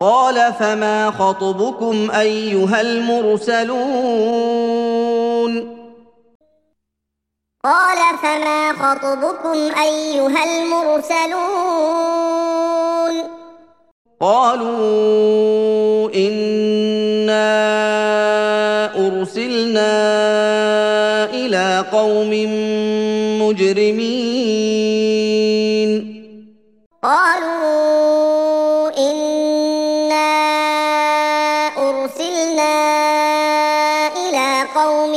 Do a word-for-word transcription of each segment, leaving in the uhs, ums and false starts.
قال فما خطبكم أيها المرسلون قال فما خطبكم أيها المرسلون قالوا إنا أرسلنا إلى قوم مجرمين قالوا إنا أرسلنا إلى قوم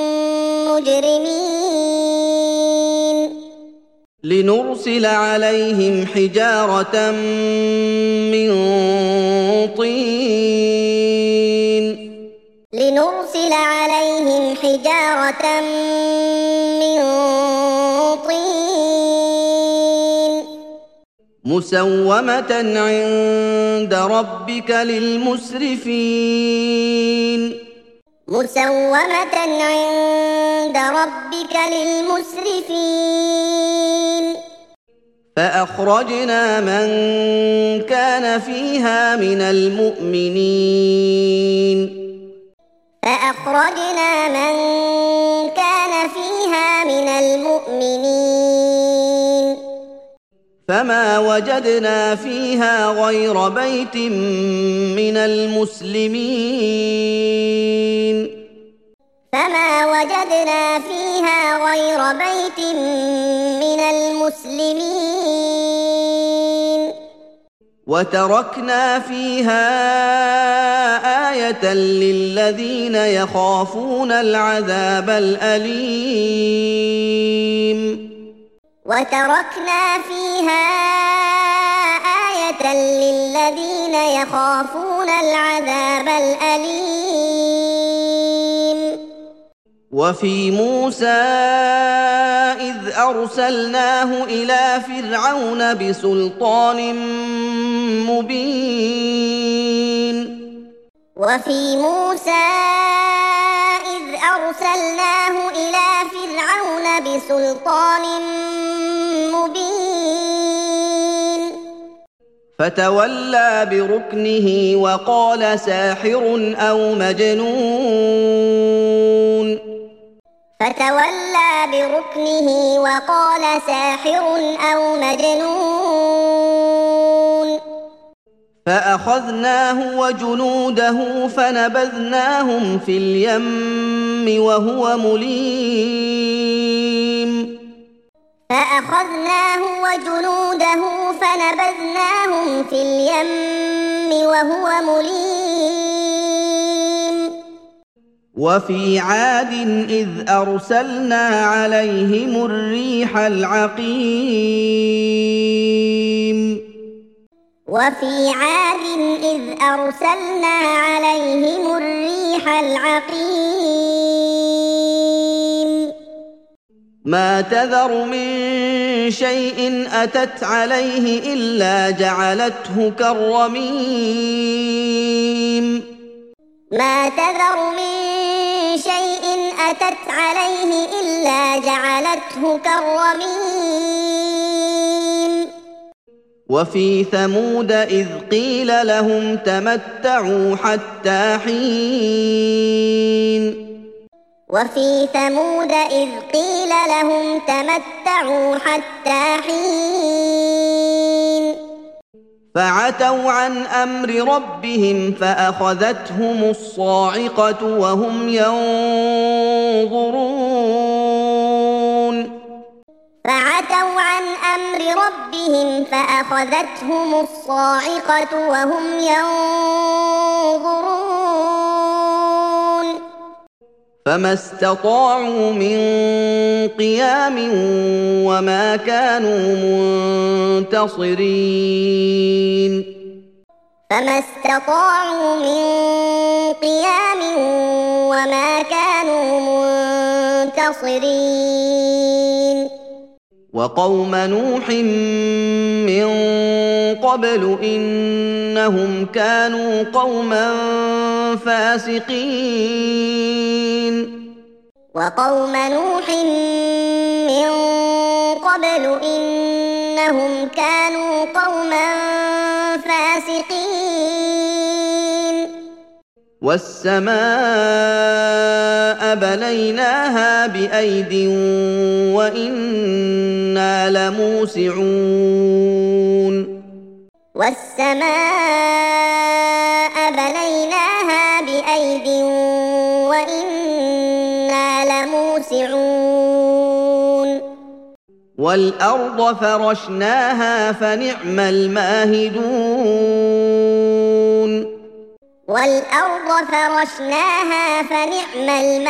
مجرمين لنرسل عليهم حجارة من طين لنرسل عليهم حجارة من طين مسومة عند ربك للمسرفين مسومة عند ربك للمسرفين فأخرجنا من كان فيها من المؤمنين فأخرجنا من كان فيها من المؤمنين فما وجدنا فيها غير بيت من المسلمين فما وجدنا فيها غير بيت من المسلمين وتركنا فيها آية للذين يخافون العذاب الأليم وتركنا فيها آية للذين يخافون العذاب الأليم وفي موسى إذ أرسلناه إلى فرعون بسلطان مبين وفي موسى إذ أرسلناه إلى فرعون بسلطان مبين فتولى بركنه وقال ساحر أو مجنون فتولى بركنه وقال ساحر أو مجنون فأخذناه وجنوده فنبذناهم في اليم وهو مليم فأخذناه وجنوده فنبذناهم في اليم وهو مليم وفي عاد إذ أرسلنا عليهم الريح العقيم وفي عاد إذ أرسلنا عليهم الريح العقيم ما تذر من شيء أتت عليه إلا جعلته كالرميم ما تذر من شيء أتت عليه إلا جعلته كالرميم وفي ثمود إذ قيل لهم تمتعوا حتى حين وفي ثمود إذ قيل لهم تمتعوا حتى حين فعتوا عن أمر ربهم فأخذتهم الصاعقة وهم ينظرون فعتوا عن أمر ربهم فأخذتهم الصاعقة وهم ينظرون فما استطاعوا من قيام وما كانوا منتصرين فما استطاعوا من قيام وما كانوا منتصرين وقوم نوح من قبل إنهم كانوا قوما فاسقين وقوم نوح من قبل إنهم كانوا قوما فاسقين والسماء بنيناها بأيد وإنا لموسعون والسماء بنيناها بأيد وإنا لموسعون والأرض فرشناها فنعم الماهدون والأرض فرشناها فنعم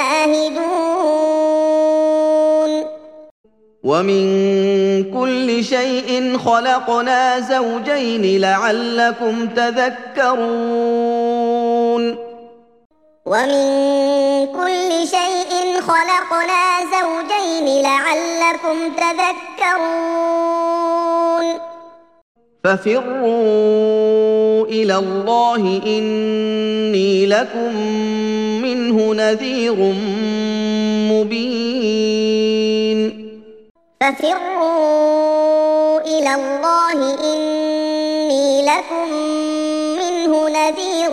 الماهدون ومن كل شيء خلقنا زوجين لعلكم تذكرون ومن كل شيء خلقنا زوجين لعلكم تذكرون ففروا إلى الله إني لكم منه نذير مبين ففروا إلى الله إني لكم منه نذير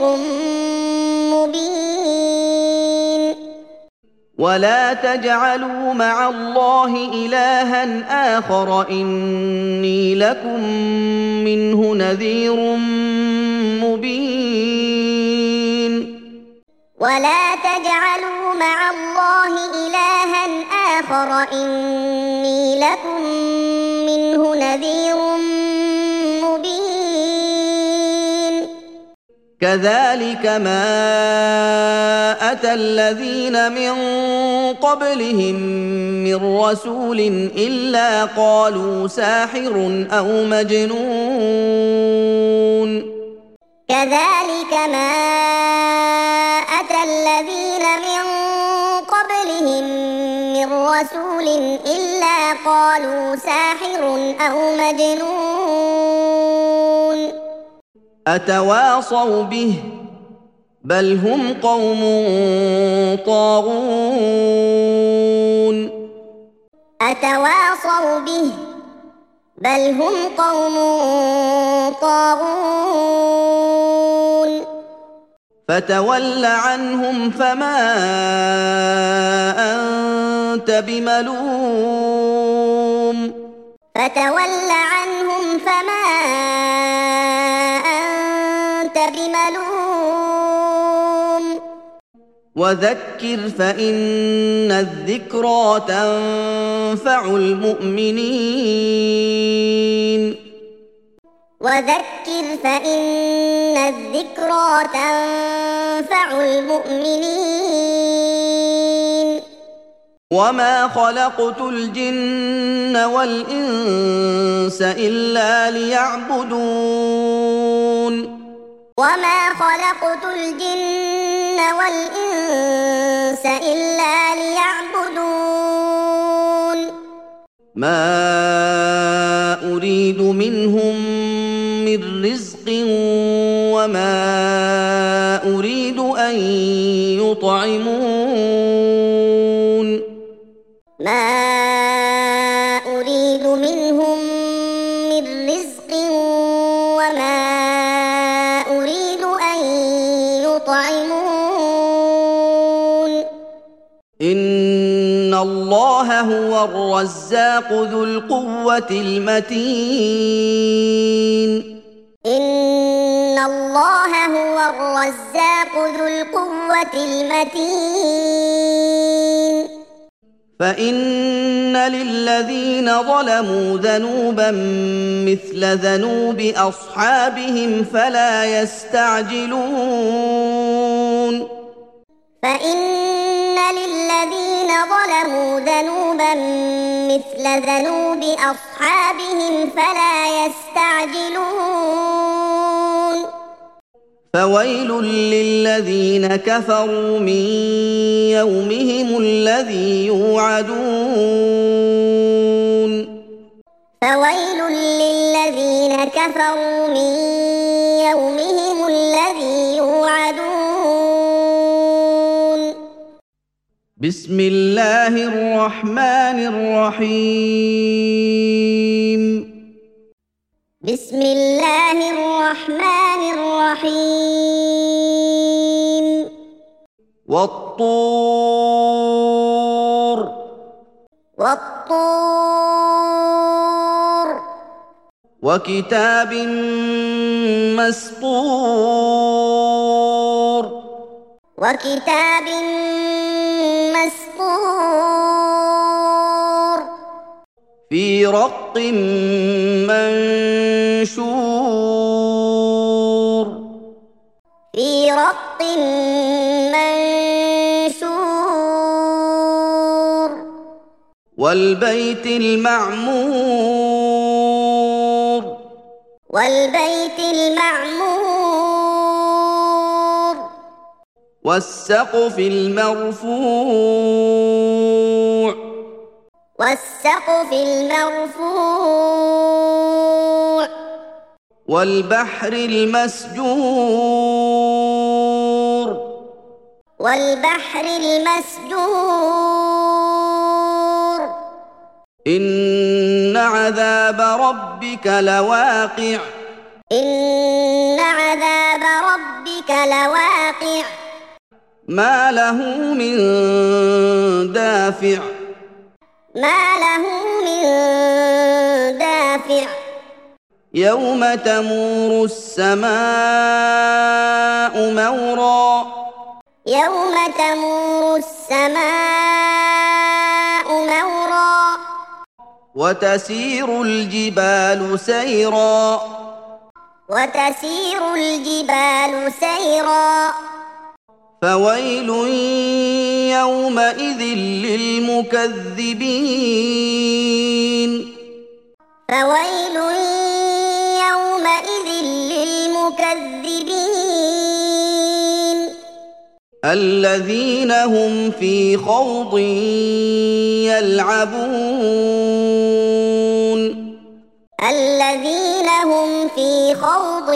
مبين ولا تجعلوا مع الله إلها آخر إني لكم منه نذير مبين ولا تجعلوا مع الله إلها آخر إني لكم منه نذير مبين كذلك ما أتى الذين من قبلهم من رسول إلا قالوا ساحر أو مجنون كذلك ما أتى الذين من قبلهم من رسول إلا قالوا ساحر أو مجنون أتواصوا به بل هم قوم طاغون أتواصوا به بل هم قوم طاغون فتول عنهم فما أنت بملوم فتول عنهم فما أنت بملوم وذكر فإن الذكرى تنفع المؤمنين وذكر فإن الذكرى تنفع المؤمنين وما خلقت الجن والإنس إلا ليعبدون وما خلقت الجن والإنس إلا ليعبدون ما أريد منهم من رزق وما أريد أن يطعمون ما أريد منهم من رزق وما أريد أن يطعمون إن الله هو الرزاق ذو القوة المتين إن الله هو الرزاق ذو القوة المتين فإن للذين ظلموا ذنوبا مثل ذنوب أصحابهم فلا يستعجلون فإن للذين ظلموا ذنوبا مثل ذنوب أصحابهم فلا يستعجلون فويل للذين كفروا من يومهم الذي يوعدون فويل للذين كفروا من يومهم الذي يوعدون بسم الله الرحمن الرحيم بسم الله الرحمن الرحيم والطور والطور وكتاب مسطور وكتاب مسطور في رق منشور في رق منشور والبيت المعمور والبيت المعمور والسقف المرفوع والسقف المرفوع والبحر المسجور والبحر المسجور إن عذاب ربك لواقع إن عذاب ربك لواقع ما له من دافع ما له من دافع يوم تمور السماء مورا يوم تمور السماء مورا وتسير الجبال سيرا وتسير الجبال سيرا فويل يومئذ للمكذبين فويل يومئذ للمكذبين الذين هم في خوض يلعبون الذين هم في خوض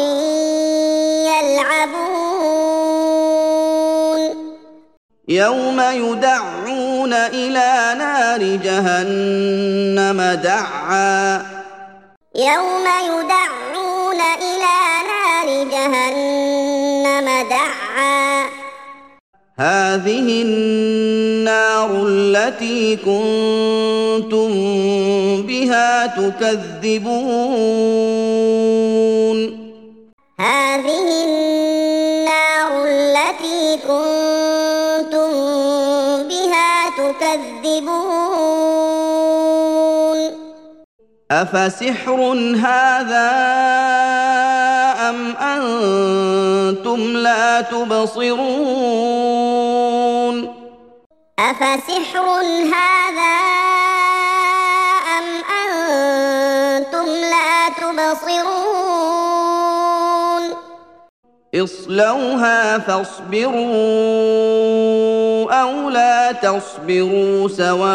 يلعبون يوم يدعون إلى نار جهنم دعا يوم يدعون إلى نار جهنم دعا هذه النار التي كنتم بها تكذبون هذه النار التي كنتم بها تكذبون أفسحر هذا أم أنتم لا تبصرون أفسحر هذا أم أنتم لا تبصرون اصلوها فاصبروا أو لا تصبروا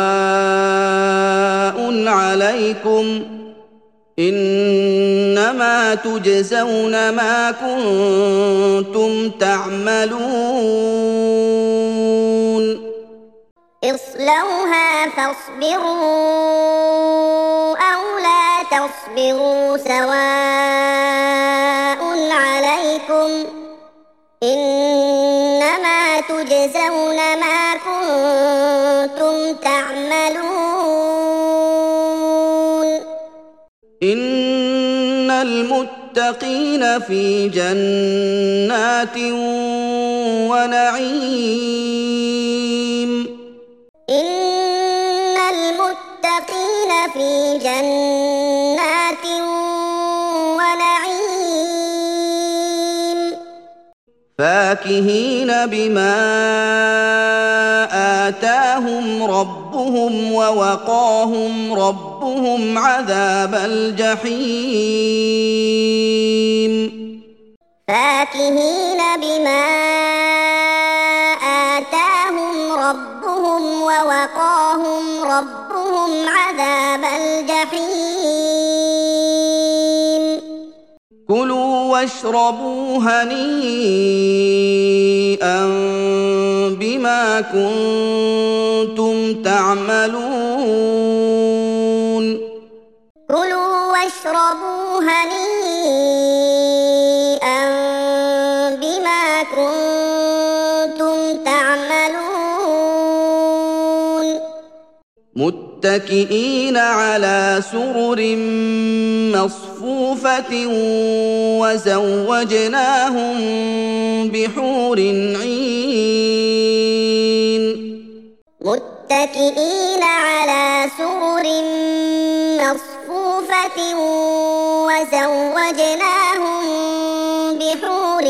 سواء عليكم إنما تجزون ما كنتم تعملون اصلوها فاصبروا أو لا تصبروا سواء عليكم إنما تجزون ما كنتم تعملون إن المتقين في جنات ونعيم إن المتقين في جنات ونعيم فاكهين بما آتاهم ربهم ووقاهم ربهم عذاب الجحيم فاكهين بما آتاهم ربهم ووقاهم ربهم عذاب الجحيم كلوا واشربوا هنيئا بما كنتم تعملون كلوا واشربوا هنيئا بما كنتم تعملون متكئين على سرر مصفوفة وزوجناهم بحور عين متكئين على سرر مصفوفة وزوجناهم بحور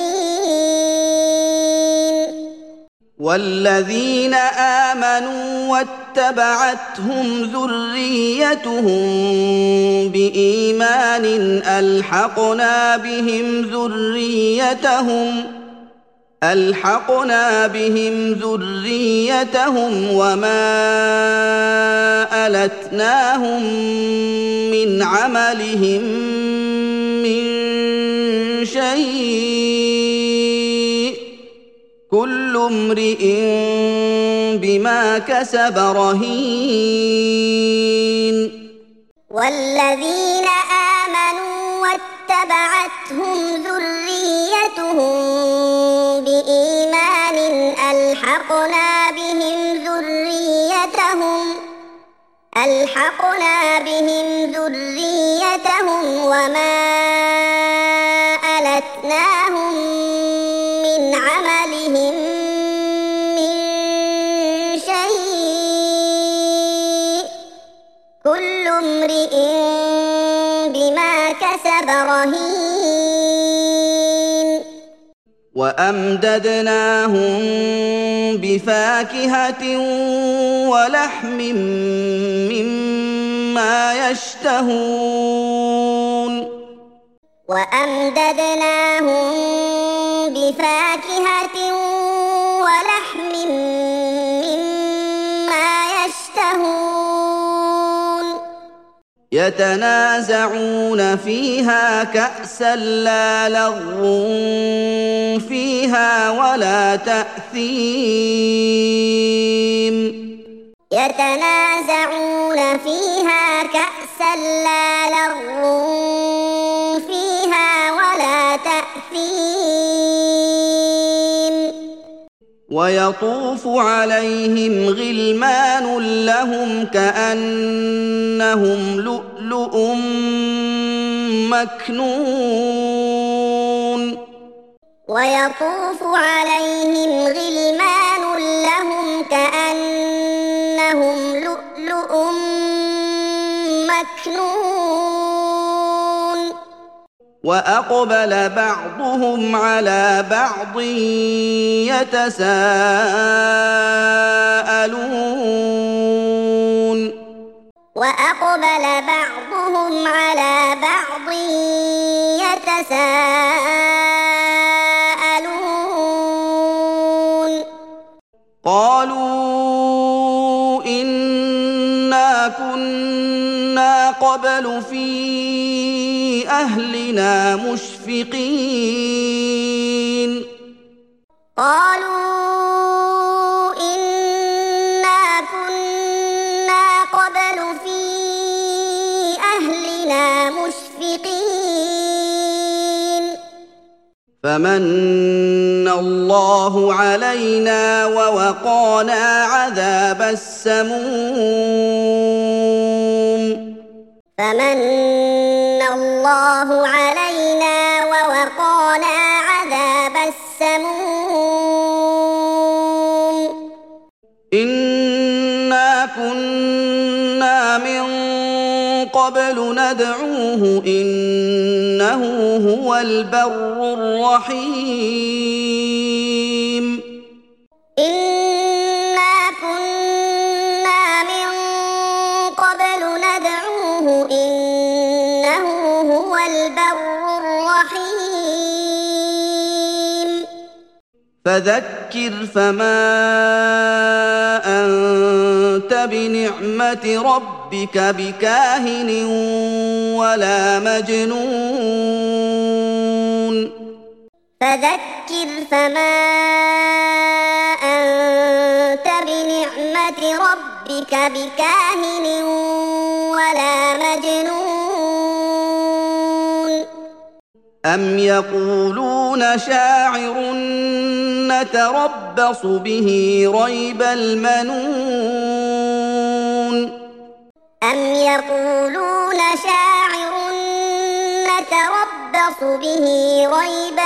عين والذين آمنوا واتبعتهم ذريتهم بإيمان ألحقنا بهم ذريتهم ألحقنا بهم ذريتهم وما ألتناهم من عملهم من شيء كل امرئ بما كسب رهين والذين آمنوا واتبعتهم ذريتهم بإيمان ألحقنا بهم ذريتهم ألحقنا بهم ذريتهم وما ألتناهم من عملهم من شيء كل امرئ بما كسب رهين وأمددناهم بفاكهة ولحم مما يشتهون وأمددناهم بفاكهة ولحم مما يشتهون يتنازعون فيها كأسا لا لغو فيها ولا تأثيم يتنازعون فيها كأسا لا لغو فيها ولا تأثيم ويطوف عليهم غلمان لهم كأنهم لؤلؤ مكنون ويطوف عليهم غلمان لهم كأنهم لؤلؤ مكنون وأقبل بعضهم على بعض يتساءلون وأقبل بعضهم على بعض يتساءلون قالوا إنا كنا قبل في أهلنا مشفقين قالوا إنا كنا قبل في أهلنا مشفقين فمن الله علينا ووقانا عذاب السموم فمن الله علينا ووقانا عذاب السموم إنا كنا من قبل ندعوه إنه هو البر الرحيم إنا كنا من قبل ندعوه إنه هو البر الرحيم فذكر فما أنت بنعمة ربك بكاهن ولا مجنون فذكر فما أنت بنعمة ربك بكاهن ولا مجنون أم يقولون شاعر نتربص به ريب المنون أم يقولون شاعر نتربص به ريب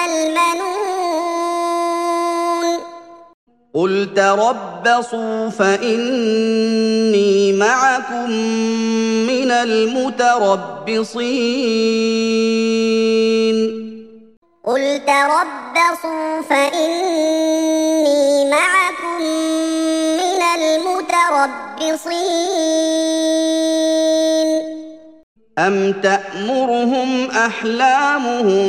المنون قل تربصوا فإني معكم من المتربصين قل تربصوا فإني معكم من المتربصين أم تأمرهم أحلامهم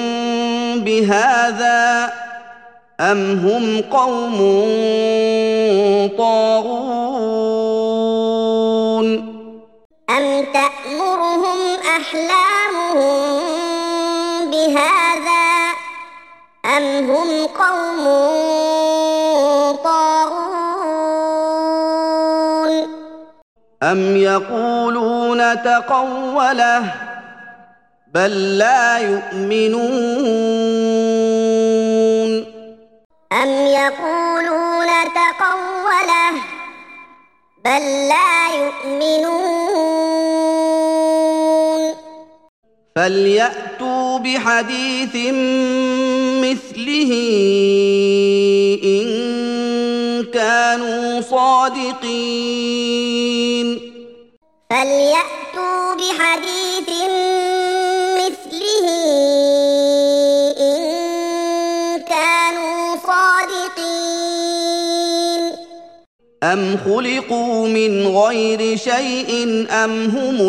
بهذا أم هم قوم طاغون أم تأمرهم أحلامهم بهذا أم هم قوم طاغون أم يقولون تقوله بل لا يؤمنون أم يقولون تقوله بل لا يؤمنون فليأتوا بحديث مثله إن كانوا صادقين فليأتوا بحديث مثله إن كانوا صادقين أم خلقوا من غير شيء أم هم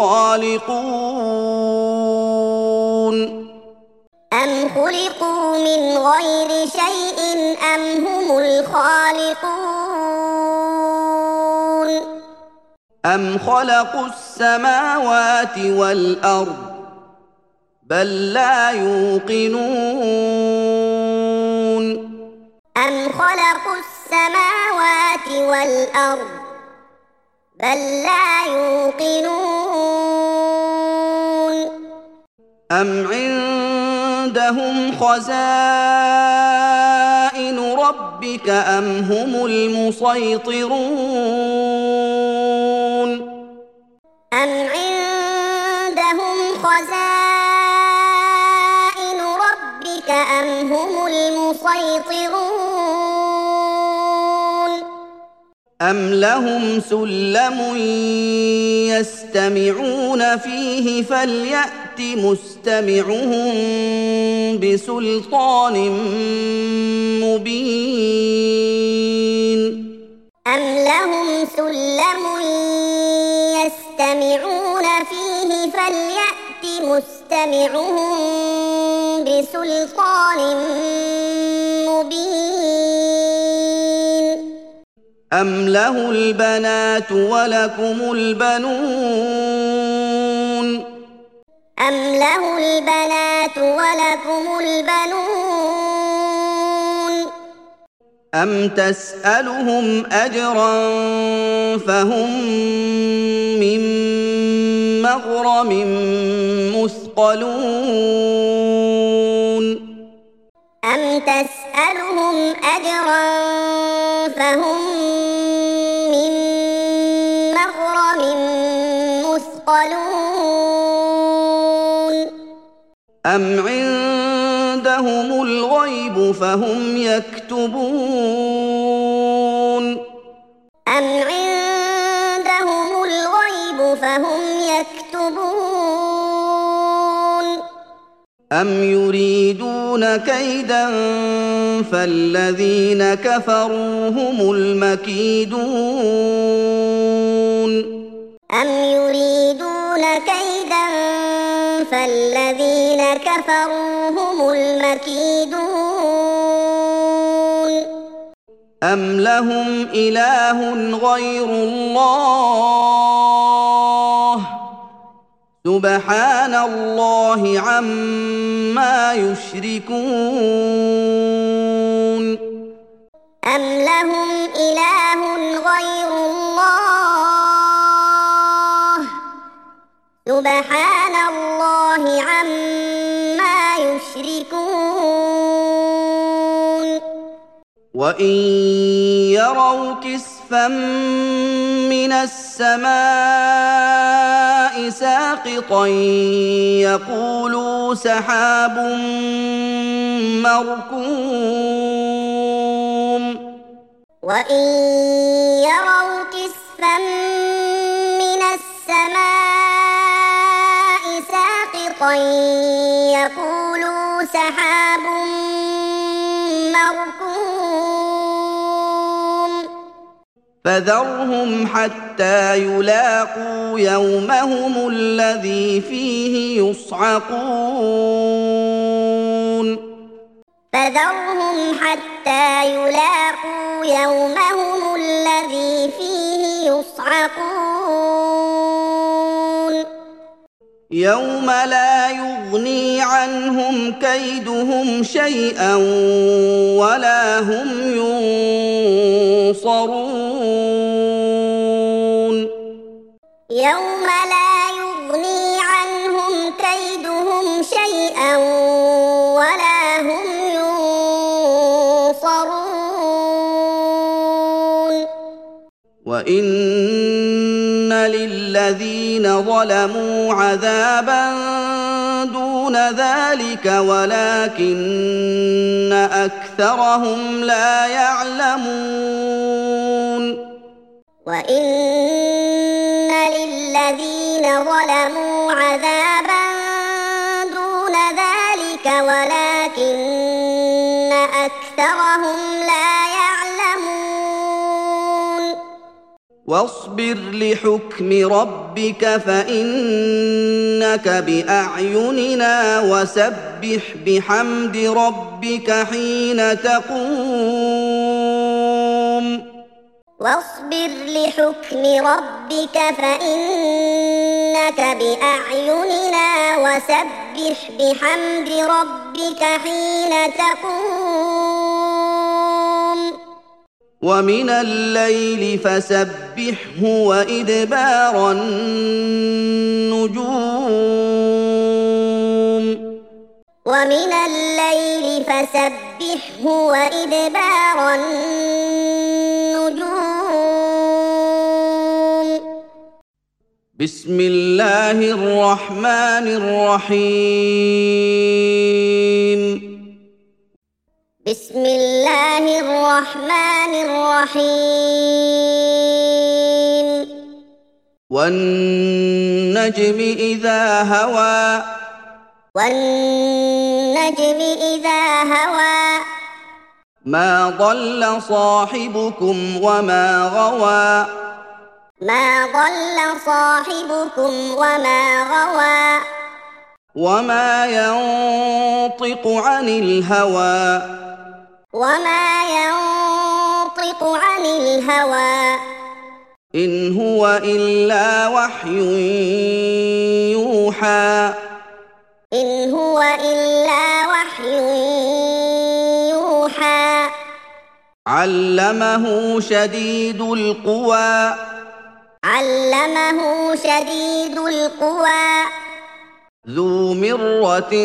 الخالقون أم خلقوا من غير شيء أم هم الخالقون أم خلقوا السماوات والأرض بل لا يوقنون أم خلقوا السماوات والأرض بل لا يوقنون أم عندهم خزائن ربك أم هم المسيطرون أم عندهم خزائن ربك أم هم المسيطرون أم لهم سلم يستمعون فيه فليأت مستمعهم بسلطان مبين أم لهم سلم يستمعون فيه فليأت مستمعهم بسلطان مبين أم له البنات ولكم البنون أم له البنات ولكم البنون أم تسألهم أجرا فهم من مغرم مثقلون أم تسألهم أجرا فهم من مغرم مثقلون أم عندهم الغيب فهم يكتبون أم عندهم الغيب فهم يكتبون أم يريدون كيدا فالذين كفروا هم المكيدون أم يريدون كيدا فالذين كفروا هم المكيدون أم لهم إله غير الله سبحان الله عما يشركون أم لهم إله غير الله سبحان الله عما يشركون وإن يروا كسفا من السماء ساقطا يقولوا سحاب مركوم وإن يروا كسفا من السماء ساقطا يقولوا سحاب مركوم فذرهم حتى يلاقوا يومهم الذي فيه يصعقون فذرهم حتى يلاقوا يومهم الذي فيه يصعقون يوم لا يغني عنهم كيدهم شيئا ولا هم ينصرون يوم لا يغني عنهم كيدهم شيئا ولا هم ينصرون وإن للذين ظلموا عذابا دون ذلك ولكن أكثرهم لا يعلمون وإن للذين ظلموا عذابا دون ذلك ولكن أكثرهم لا يعلمون واصبر لحكم ربك فإنك بأعيننا وسبح بحمد ربك حين تقوم واصبر لحكم ربك فإنك بأعيننا وسبح بحمد ربك حين تقوم ومن الليل فسبحه وإدبار النجوم ومن الليل فسبحه وإدبار النجوم بسم الله الرحمن الرحيم بسم الله الرحمن الرحيم والنجم إذا هوى والنجم إذا هوى ما ضل صاحبكم وما غوى ما ضل صاحبكم وما غوى وما ينطق عن الهوى وما ينطق عن الهوى إن هو إلا وحي يوحى إن هو إلا وحي يوحى علمه شديد القوى علمه شديد القوى ذو مرة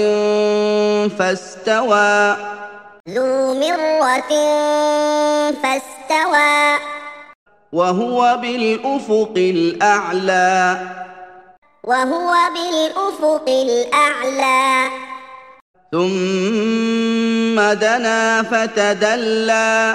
فاستوى ذو مرة فاستوى وهو بالأفق الأعلى وهو بالأفق الأعلى ثم دنا فتدلى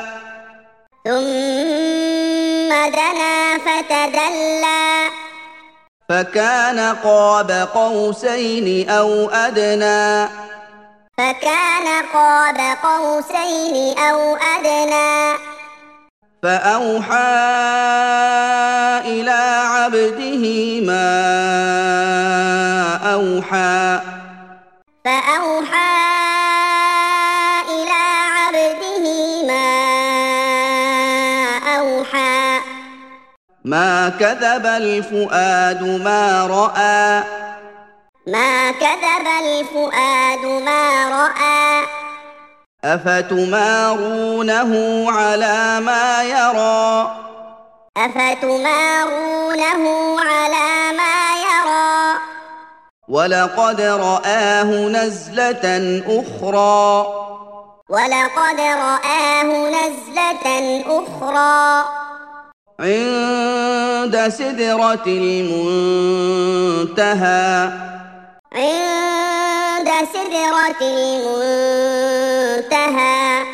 ثم دنا فتدلى فكان قاب قوسين أو أدنى فكان قاب قوسين أو أدنى فأوحى إلى عبده ما أوحى فأوحى إلى عبده ما أوحى ما كذب الفؤاد ما رأى ما كذب الفؤاد ما رأى أفتمارونه على ما يرى أفتمارونه على ما يرى ولقد رآه نزلة أخرى ولقد رآه نزلة أخرى عند سدرة المنتهى عند سدرة المنتهى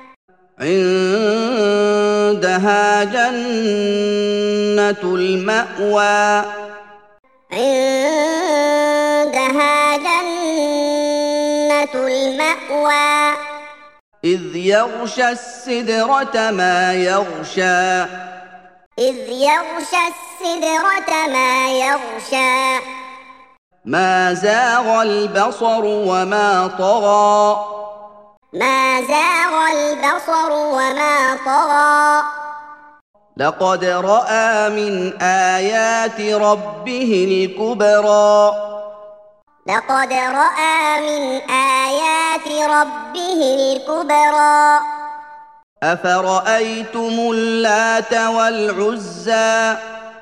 عندها جنة المأوى عندها جنة المأوى إذ يغشى السدرة ما يغشى إذ يغشى السدرة ما يغشى ما زاغ البصر وما طغى ما زاغ البصر وما طغى لقد رأى من آيات ربه الكبرى لقد رأى من آيات ربه الكبرى أفرأيتم اللات والعزى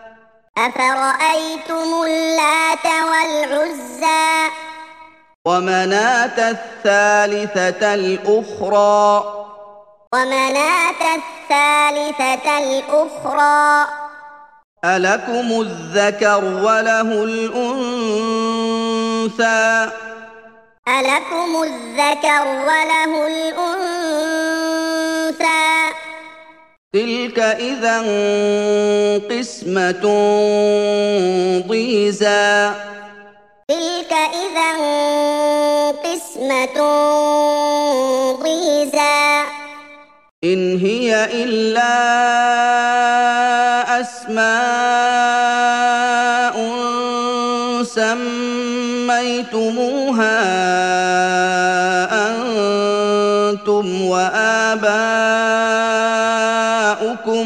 أفرأيتم اللات والعزى ومناة الثالثة الأخرى ومناة الثالثة الأخرى ألكم الذكر وله الأنثى ألكم الذكر وله الأنثى تلك إذا قسمة ضيزى تلك إذا قسمة ضيزى إن هي إلا أسماء سميتموها أنتم وآباؤكم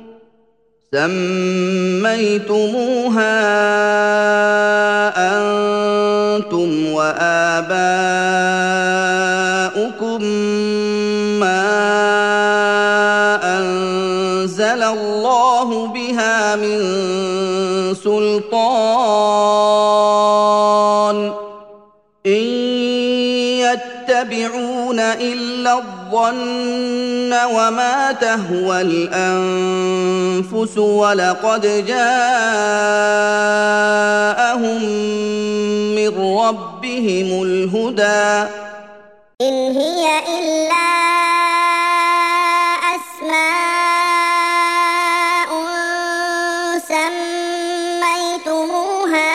سميتموها أنتم وآباؤكم ما أنزل الله بها من سلطان إن يتبعون إلا الظن وما تهوى الأنفس ولقد جاءهم من ربهم الهدى إن هي إلا أسماء سميتموها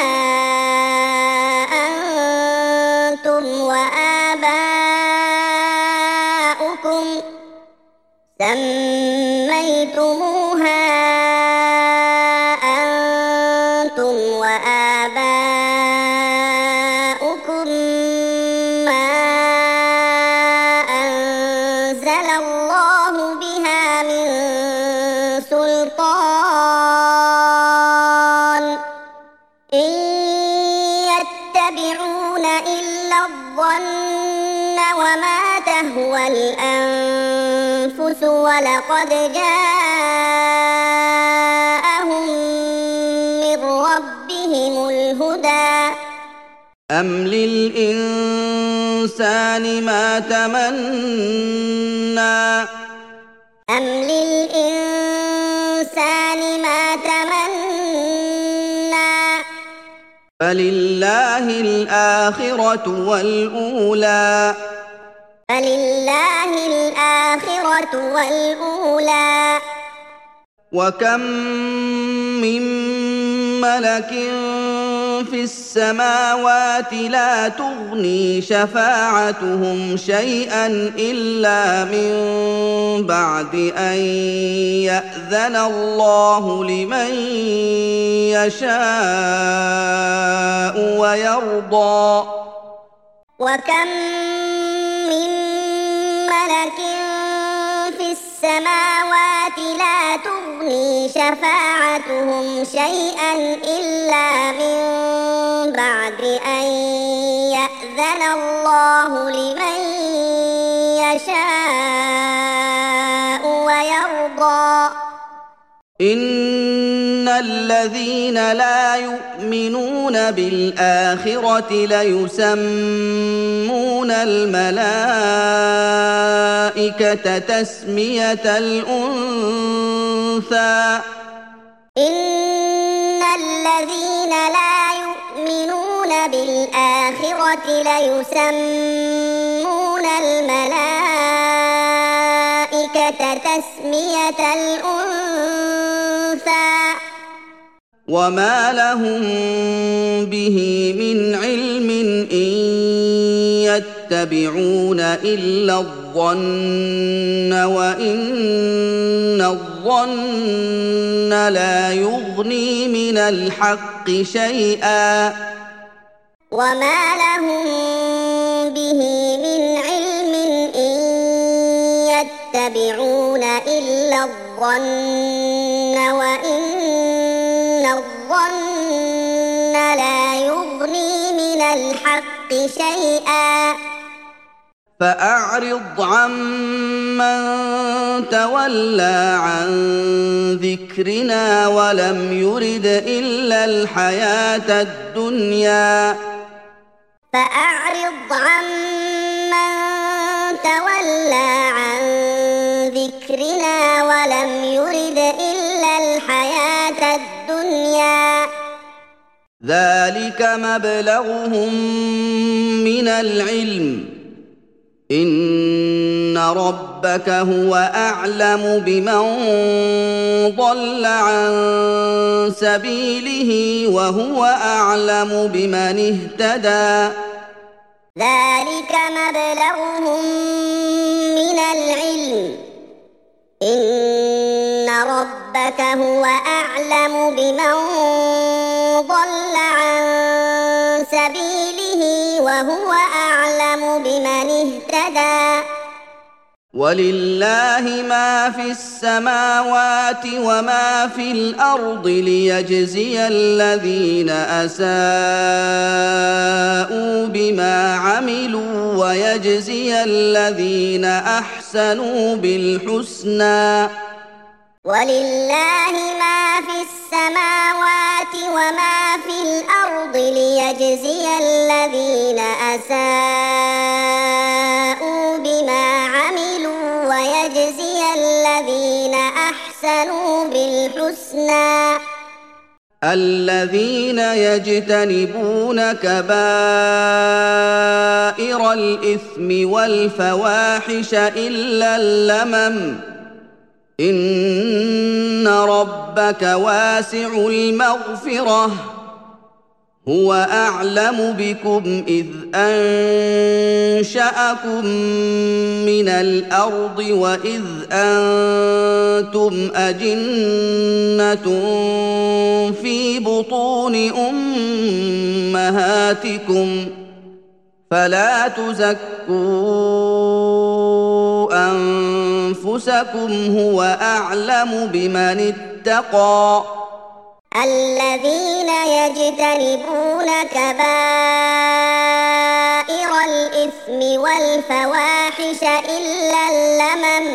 أنتم وآباؤكم سميتموها أنتم وآباؤكم ما أنزل الله بها من سلطان إن يتبعون إلا الظن وما تهوى الأنفس ولقد جاءهم من ربهم الهدى أم للإنسان ما تمنى أم للإنسان ما تمنى فلله الآخرة والأولى فلله الآخرة والأولى وكم من ملك في السماوات لا تغني شفاعتهم شيئا إلا من بعد أن يأذن الله لمن يشاء ويرضى وكم من ملك في السماوات لا تغني شفاعتهم شيئا إلا من بعد أن يأذن الله لمن يشاء ويرضى إن الذين لا يؤمنون بالآخرة ليسمون الملائكة وما يشعرون أيان يبعثون إن الذين لا يؤمنون بالآخرة ليسمون الملائكة وما يشعرون أيان يبعثون إن الذين لا يؤمنون بالآخرة ليسمون الملائكة وما يشعرون أيان يبعثون إن الذين لا يؤمنون بالآخرة ليسمون الملائكة الْمَلَائِكَةَ تَسْمِيَةَ الْأُنثَىٰ إِنَّ الَّذِينَ لَا يُؤْمِنُونَ بِالْآخِرَةِ لَيُسَمُّونَ الْمَلَائِكَةَ تَسْمِيَةَ الْأُنثَىٰ وَمَا لَهُم بِهِ مِنْ عِلْمٍ إِن يَتَّبِعُونَ إِلَّا الظَّنَّ وَإِنَّ الظَّنَّ لَا يُغْنِي مِنَ الْحَقِّ شَيْئًا وَمَا لَهُم بِهِ مِنْ عِلْمٍ إِن يَتَّبِعُونَ إِلَّا الظَّنَّ وَإِنَّ الظَّنَّ لَا يُغْنِي مِنَ الْحَقِّ شَيْئًا فَأَعْرِضْ عَمَّن تَوَلَّىٰ عَن ذِكْرِنَا وَلَمْ يُرِدْ إِلَّا الْحَيَاةَ الدُّنْيَا فَأَعْرِضْ عَمَّن تَوَلَّىٰ عَن ذِكْرِنَا وَلَمْ يُرِدْ إِلَّا الْحَيَاةَ الدُّنْيا ذَٰلِكَ مَبْلَغُهُم مِّنَ الْعِلْمِ إِنَّ رَبَّكَ هُوَ أَعْلَمُ بِمَن ضَلَّ عَن سَبِيلِهِ وَهُوَ أَعْلَمُ بِمَنِ اهْتَدَىٰ ذَلِكَ مَبْلَغُهُم مِّنَ الْعِلْمِ إِنَّ رَبَّكَ هُوَ أَعْلَمُ بِمَن ضَلَّ عَن سَبِيلِهِ وَهُوَ أَعْلَمُ بِمَنِ اهْتَدَىٰ وَلِلَّهِ مَا فِي السَّمَاوَاتِ وَمَا فِي الْأَرْضِ لِيَجْزِيَ الَّذِينَ أَسَاءُوا بِمَا عَمِلُوا وَيَجْزِيَ الَّذِينَ أَحْسَنُوا بِالْحُسْنَىٰ وَلِلَّهِ مَا فِي السَّمَاوَاتِ وَمَا فِي الْأَرْضِ لِيَجْزِيَ الَّذِينَ أَسَاءُوا بِمَا عَمِلُوا وَيَجْزِيَ الَّذِينَ أَحْسَنُوا بِالْحُسْنَىٰ الَّذِينَ يَجْتَنِبُونَ كَبَائِرَ الْإِثْمِ وَالْفَوَاحِشَ إِلَّا اللَّمَمَ إِنَّ رَبَّكَ وَاسِعُ الْمَغْفِرَةِ هُوَ أَعْلَمُ بِكُمْ إِذْ أَنشَأَكُم مِّنَ الْأَرْضِ وَإِذْ أَنتُمْ أَجِنَّةٌ فِي بُطُونِ أُمَّهَاتِكُمْ فَلَا تُزَكُّوا أَنفُسَكُمْ هُوَ أَعْلَمُ بِمَنِ اتَّقَىٰ الَّذِينَ يَجْتَنِبُونَ كَبَائِرَ الْإِثْمِ وَالْفَوَاحِشَ إِلَّا اللَّمَمَ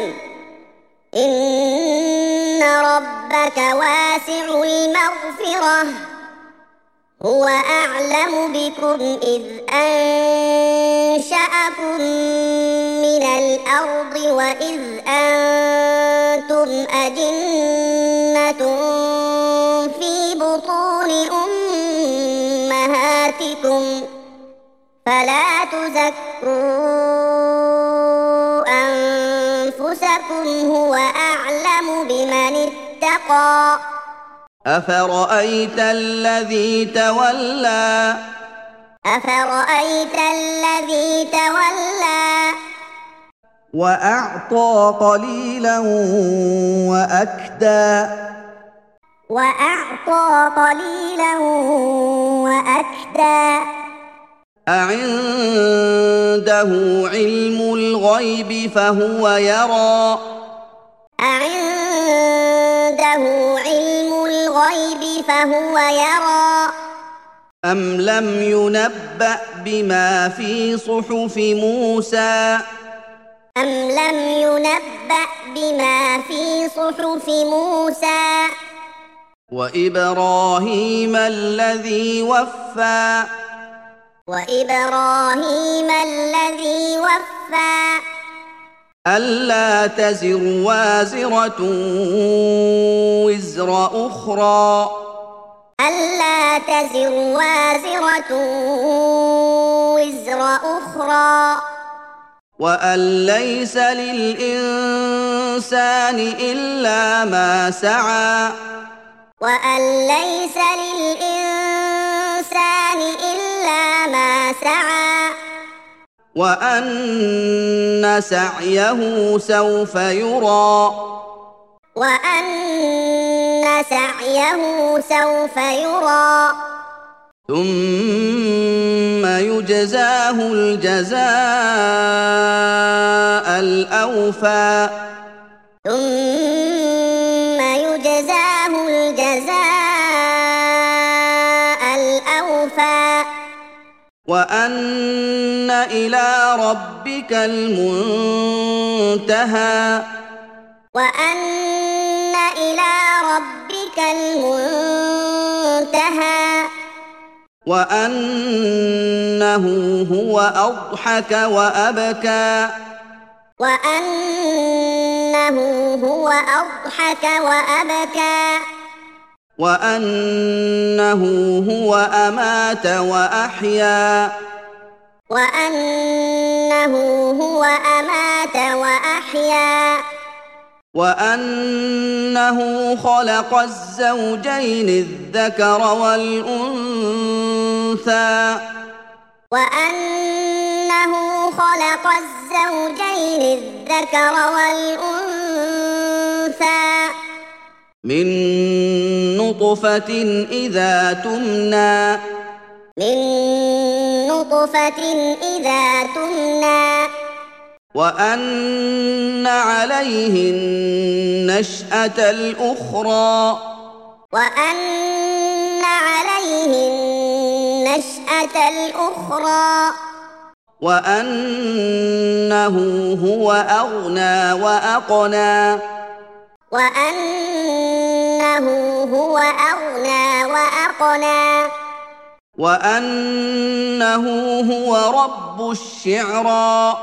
إِنَّ رَبَّكَ وَاسِعُ الْمَغْفِرَةِ هُوَ أَعْلَمُ بِكُمْ إِذْ أَنشَأَكُم مِّنَ الْأَرْضِ وَإِذْ أَنتُمْ أَجِنَّةٌ فِي بُطُونِ أُمَّهَاتِكُمْ فَلَا تُزَكُّوا أَنفُسَكُمْ هُوَ أَعْلَمُ بِمَنِ اتَّقَىٰ أَفَرَأَيْتَ الَّذِي تَوَلَّىٰ أَفَرَأَيْتَ الَّذِي تَوَلَّىٰ وَأَعْطَىٰ قَلِيلًا وَأَكْدَىٰ وَأَعْطَىٰ قَلِيلًا وَأَكْدَىٰ أَعِندَهُ عِلْمُ الْغَيْبِ فَهُوَ يَرَىٰ أَعِندَهُ عِلْمُ الْغَيْبِ فَهُوَ يَرَىٰ أَمْ لَمْ يُنَبَّأْ بِمَا فِي صُحُفِ مُوسَىٰ أَمْ لَمْ يُنَبَّأْ بِمَا فِي صُحُفِ مُوسَىٰ وَإِبْرَاهِيمَ الَّذِي وَفَّىٰ وَإِبْرَاهِيمَ الَّذِي وَفَّىٰ ألا تزر وازرة وزر أخرى ألا تزر وازرة وزر أخرى وأن ليس للإنسان إلا ما سعى وأن ليس للإنسان إلا ما سعى وأن سعيه سوف يرى وأن سعيه سوف يرى ثم يجزاه الجزاء الأوفى ثم يجزاه الجزاء الأوفى وأن إلى ربك المنتهى وأن إلى ربك المنتهى وأنه هو أضحك وأبكى وأنه هو أضحك وأبكى وأنه هو أمات وأحيا وأنه هو أمات وأحيا وأنه خلق الزوجين الذكر والأنثى وأنه خلق الزوجين الذكر والأنثى من نطفة إذا تمنى من نطفة إذا تمنى وأن عليه النشأة الأخرى وأن عليه النشأة الأخرى وأنه هو أغنى وأقنى وأنه هو أغنى وأقنى وأنه هو رب الشعرى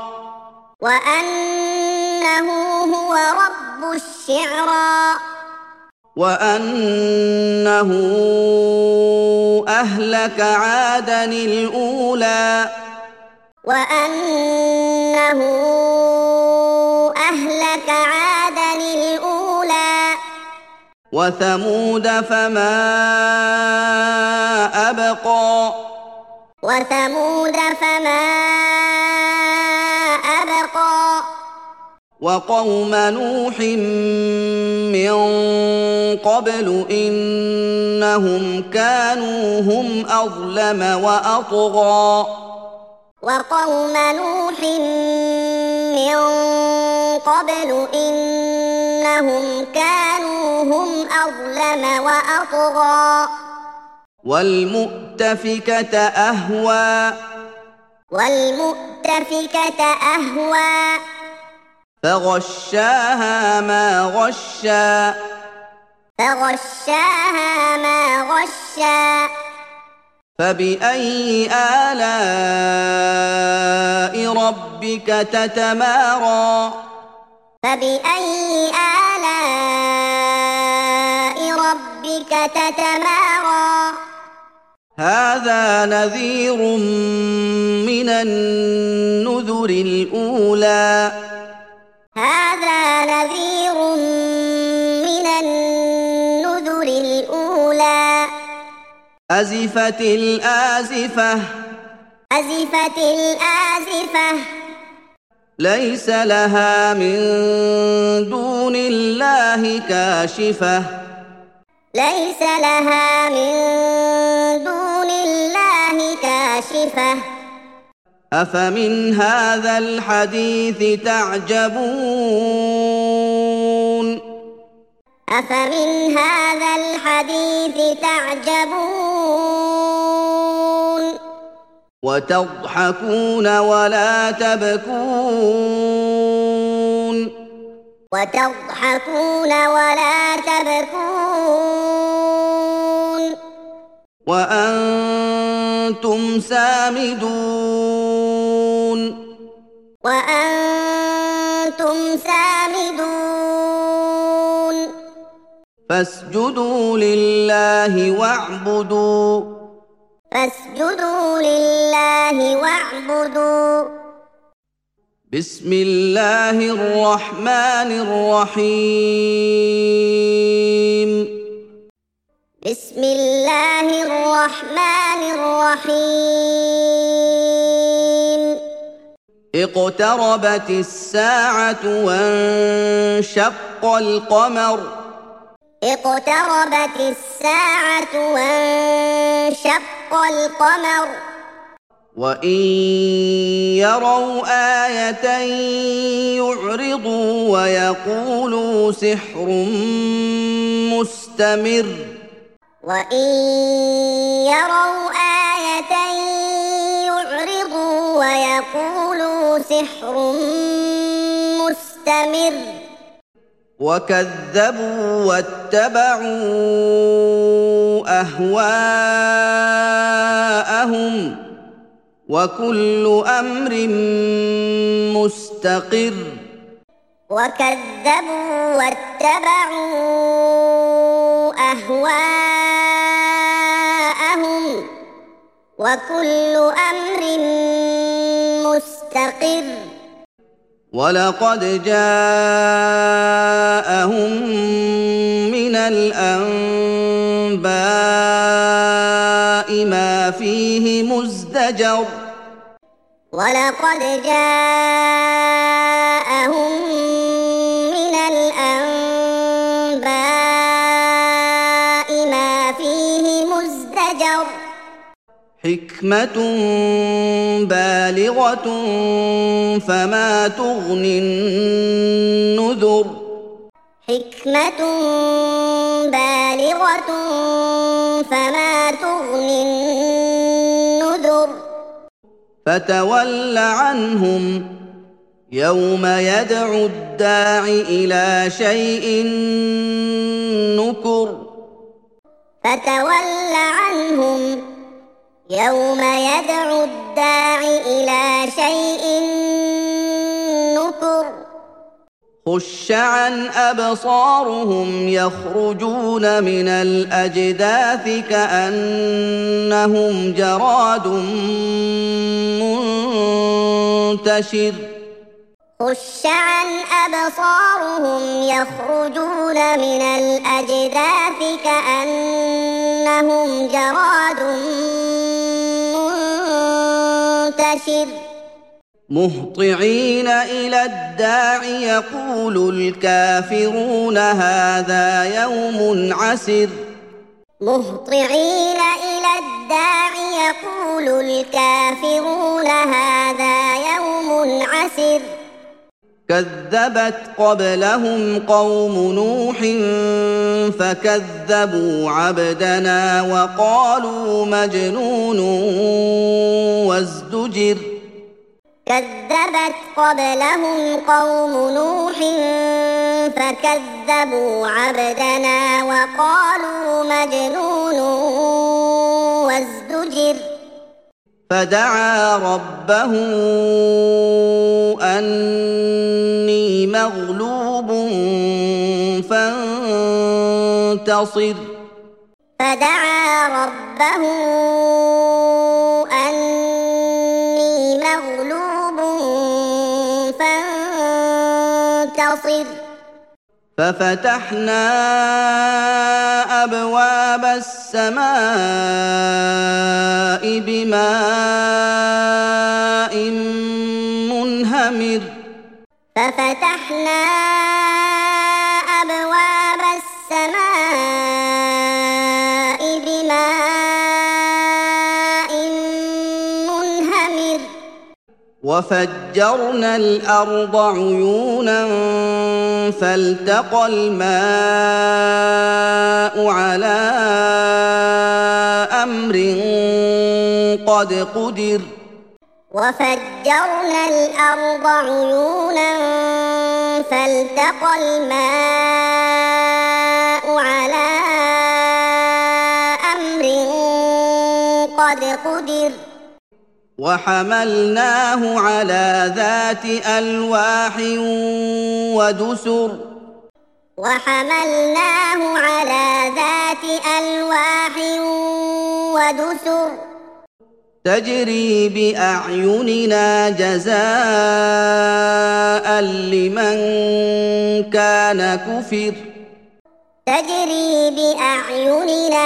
وأنه هو رب الشعرى وأنه أهلك عادا الأولى وأنه أهلك عادا الأولى وثمود فما أبقى وثمود فما أبقى وقوم نوح من قبل إنهم كانوا هم أظلم وأطغى وقوم نوح من قبل إنهم كانوا هم أظلم وأطغى والمؤتفكة أهوى والمؤتفكة أهوى فغشاها ما غشى فغشاها ما غشى فبأي آلاء ربك تتمارى فبأي آلاء ربك تتمارى هذا نذير من النذر الأولى هذا نذير من النذر الأولى أزفت الآزفة أزفت الآزفة ليس لها من دون الله كاشفة ليس لها من دون الله كاشفة أفمن هذا الحديث تعجبون أفمن هذا الحديث تعجبون وتضحكون ولا تبكون وتضحكون ولا تبكون وأنتم سامدون وأنتم فاسجدوا لله واعبدوا فاسجدوا لله واعبدوا بسم الله الرحمن الرحيم بسم الله الرحمن الرحيم اقتربت الساعة وانشق القمر اقتربت الساعة وانشق القمر وإن يروا آية يعرضوا ويقولوا سحر مستمر وإن يروا آية يعرضوا ويقولوا سحر مستمر وكذبوا واتبعوا أهواءهم وكل أمر مستقر وكذبوا واتبعوا أهواءهم وكل أمر مستقر ولقد جاءهم من الأنباء ما فيه مزدجر ولقد جاءهم من الأنباء ما فيه مزدجر حكمة بالغة فما تغني النذر حكمة بالغة فما تغني النذر فتول عنهم يوم يدعو الداع إلى شيء نكر فتول عنهم يوم يدعو الداع إلى شيء نكر خش عن أبصارهم يخرجون من الأجداث كأنهم جراد منتشر خش عن أبصارهم يخرجون من الأجداث كأنهم جراد منتشر مهطعين إلى الداع يقول الكافرون هذا يوم عسر مهطعين إلى الداع يقول الكافرون هذا يوم عسر كذبت قبلهم قوم نوح فكذبوا عبدنا وقالوا مجنون وازدجر كذبت قبلهم قوم نوح فكذبوا عبدنا وقالوا مجنون وازدجر فدعا ربه أني مغلوب فانتصر فدعا ربه أني مغلوب فانتصر ففتحنا أبواب السماء بماء منهمر ففتحنا أبواب السماء بماء منهمر وفجرنا الأرض عيونا فالتقى الماء على أمر قد قدر وفجرنا الأرض عيونا فالتقى الماء على أمر قد قدر وحملناه على ذات ألواح ودسر وحملناه على ذات ألواح ودسر تجري بأعيننا جزاء لمن كان كفر تجري بأعيننا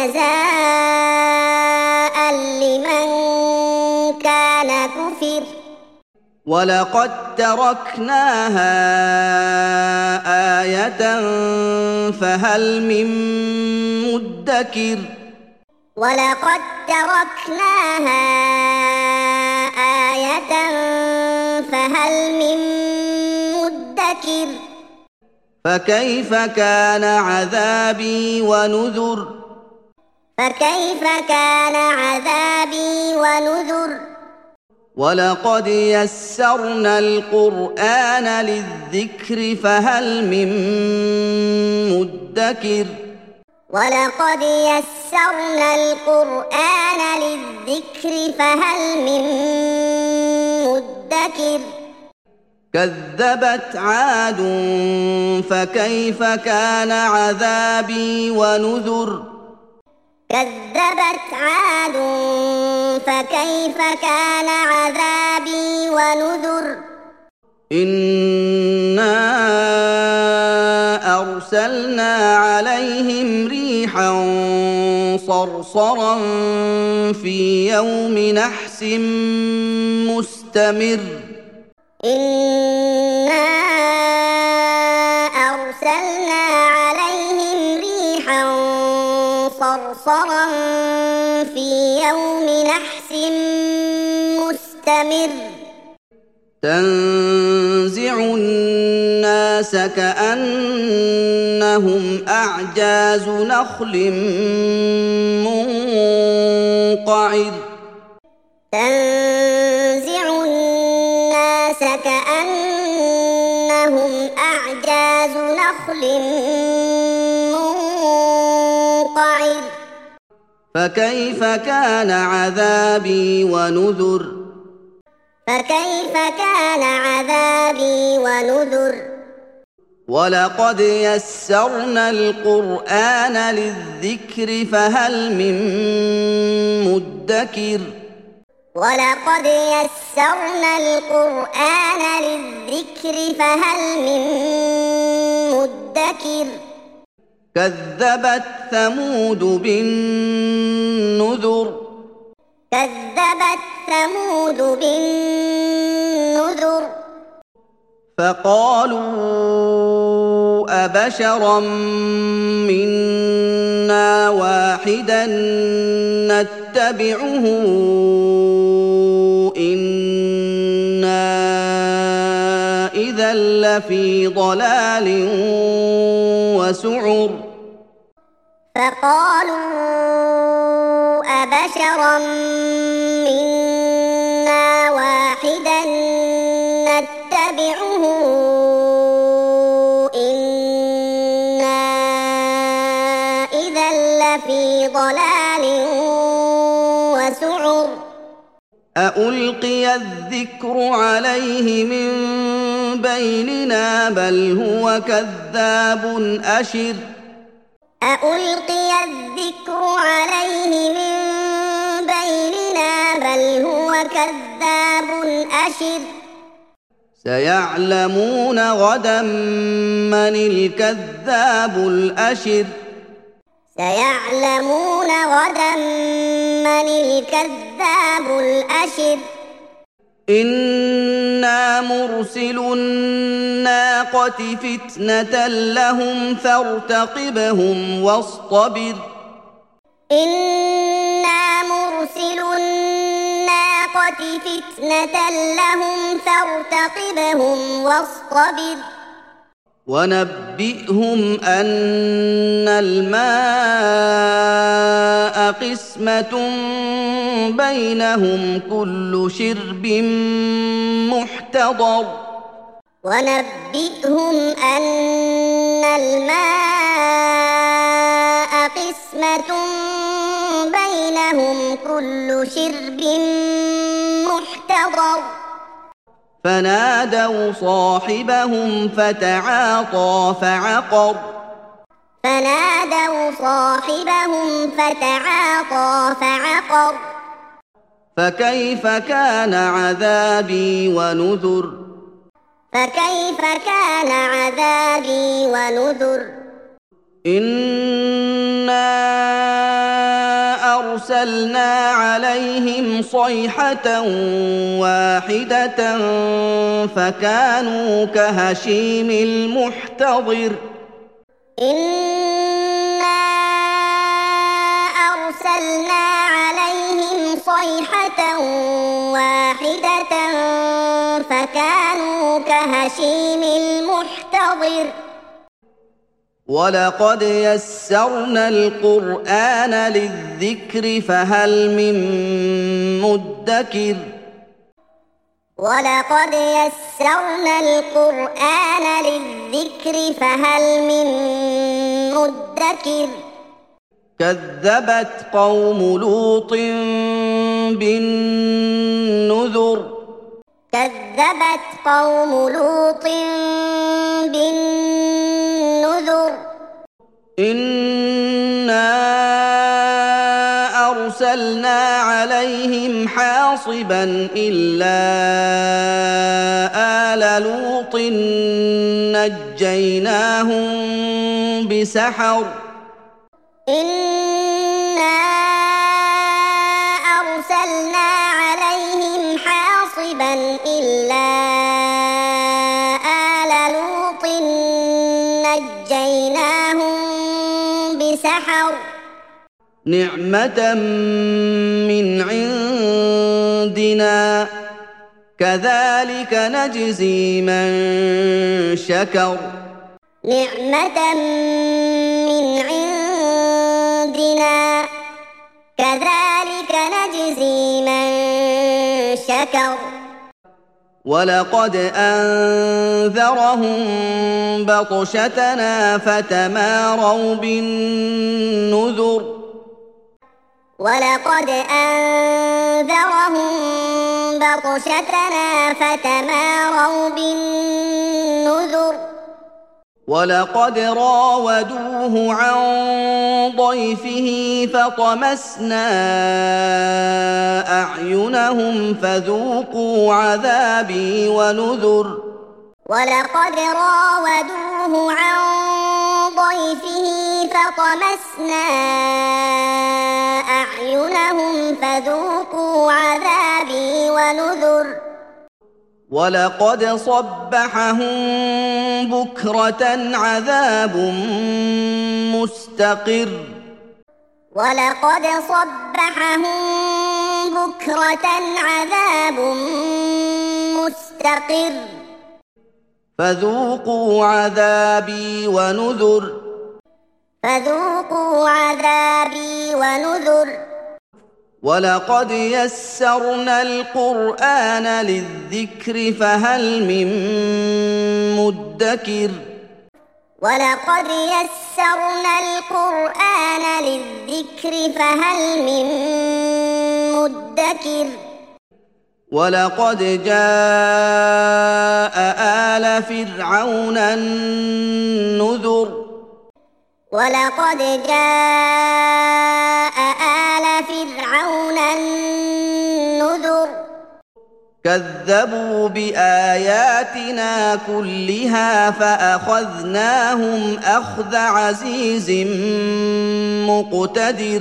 جزاء لمن كان كفر ولقد تركناها آية فهل من مدكر ولقد تركناها آية فهل من مدكر فكيف كان عذابي ونذر فكيف كان عذابي ونذر ولقد يسرنا القرآن للذكر فهل من مدكر ولقد يسرنا القرآن للذكر فهل من مدكر كذبت عاد فكيف كان عذابي ونذر كذبت عاد فكيف كان عذابي ونذر إنا أرسلنا عليهم ريحا صرصرا في يوم نحس مستمر إنا أرسلنا عليهم ريحا صرصرا في يوم نحس مستمر تنزع الناس كأنهم أعجاز نخل منقعر تنزع الناس كأنهم أعجاز نخل منقعر فكيف كان عذابي ونذر فكيف كان عذابي ونذر ولقد يسرنا القرآن للذكر فهل من مدكر ولقد يسرنا القرآن للذكر فهل من مدكر كذبت ثمود بالنذر كذبت ثمود بالنذر فقالوا أبشرا منا واحدا نتبعه إنا إذا لفي ضلال وسعر فقالوا أبشرا منا واحدا نتبعه إنا إذا لفي ضلال وسعر أألقي الذكر عليه من بيننا بل هو كذاب أشر أألقي الذكر عليه من بيننا بل هو كذاب أشر سيعلمون غدا من الكذاب الأشر سيعلمون غدا من الكذاب الأشر إنا مرسل الناقة فتنة لهم فارتقبهم واصطبر إنا مرسل الناقة فتنة لهم فارتقبهم واصطبر ونبئهم أن الماء قسمة بينهم كل شرب محتضر ونبئهم أن الماء قسمة بينهم كل شرب محتضر فنادوا صاحبهم فتعاطى فعقر فنادوا صاحبهم فتعاطى فعقر فكيف كان عذابي ونذر فكيف كان عذابي ونذر إنا أرسلنا عليهم صيحة واحدة فكانوا كهشيم المحتضر إنا أرسلنا عليهم صيحة واحدة فكانوا كهشيم المحتضر ولقد يسرنا القرآن للذكر فهل من مدكر ولقد يسرنا القرآن للذكر فهل من مدكر كذبت قوم لوط بالنذر كذبت قوم لوط بالنذر إنا أرسلنا عليهم حاصبا إلا آل لوط نجيناهم بسحر إنا أرسلنا عليهم حاصبا إلا آل لوط نجيناهم بسحر نعمة من عندنا كذلك نجزي من شكر نعمة من عندنا كذلك نجزي من شكر ولقد أنذرهم بطشتنا فتماروا بالنذر ولقد أنذرهم بطشتنا فتماروا بالنذر ولقد راودوه عن ضيفه فطمسنا أعينهم فذوقوا عذابي ونذر ولقد راودوه عن ضيفه فطمسنا أعينهم فذوقوا عذابي ونذر ولقد صبحهم بكرة عذاب مستقر ولقد صبحهم بكرة عذاب مستقر فذوقوا عذابي ونذر فذوقوا عذابي ونذر ولقد يسرنا القرآن للذكر فهل من مدكر ولقد يسرنا القرآن للذكر فهل من مدكر ولقد جاء آل فرعون النذر ولقد جاء آل فرعون النذر كذبوا بآياتنا كلها فأخذناهم أخذ عزيز مقتدر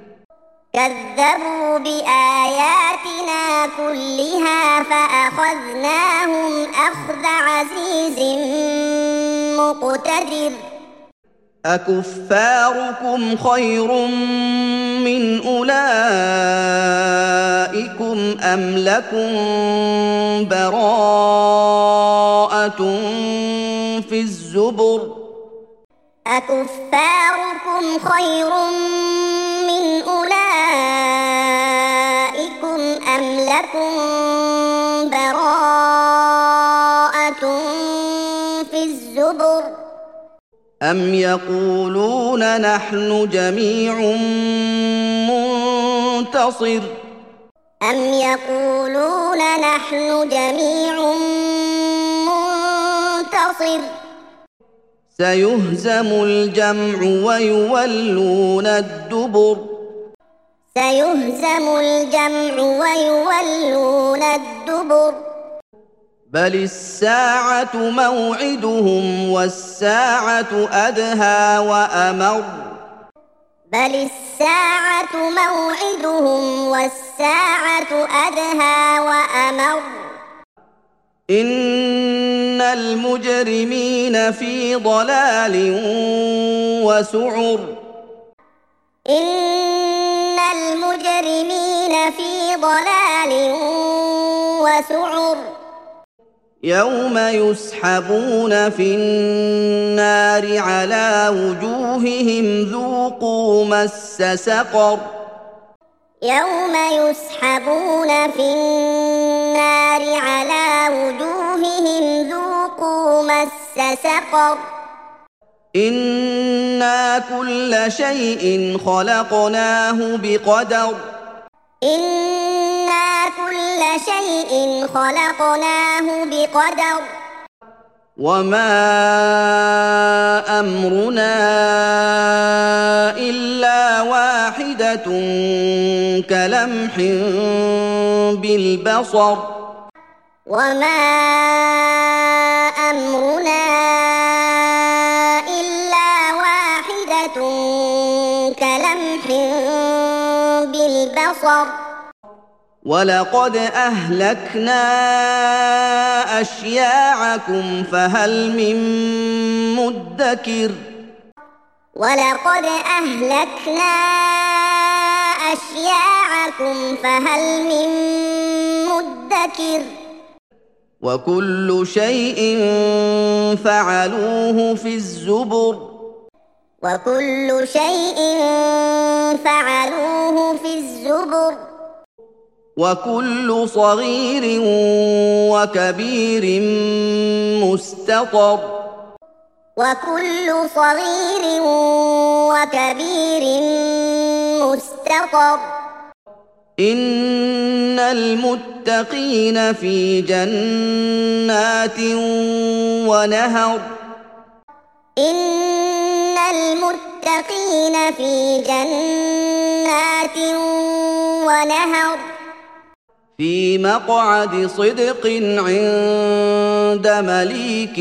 كذبوا بآياتنا كلها فأخذناهم أخذ عزيز مقتدر أكفاركم خير من أولئكم أم لكم براءة في الزبر أكفاركم خير من أولئكم أم لكم براءة في الزبر أم يقولون نحن جميع منتصر أم يقولون نحن جميع منتصر سيهزم الجمع ويولون الدبر سيهزم الجمع ويولون الدبر بل الساعة موعدهم والساعة أدهى وأمر بل الساعة موعدهم والساعة أدهى وأمر إن المجرمين في ضلال وسعر إن المجرمين في ضلال وسعر يوم يسحبون في النار على وجوههم ذوقوا مس سقر يوم يسحبون في النار على وجوههم ذوقوا مس سقر إنا كل شيء خلقناه بقدر إنا كل شيء خلقناه بقدر وما أمرنا إلا واحدة كلمح بالبصر وما أمرنا إلا واحدة كلمح بالبصر ولقد أهلكنا أشياعكم فهل من مدكر ولقد أهلكنا أشياعكم فهل من مدكر وكل شيء فعلوه في الزبر وكل شيء فعلوه في الزبر وكل صغير وكبير مستطر وكل صغير وكبير مستطر إن المتقين في جنات ونهر إن المتقين في جنات ونهر في مقعد صدق عند مليك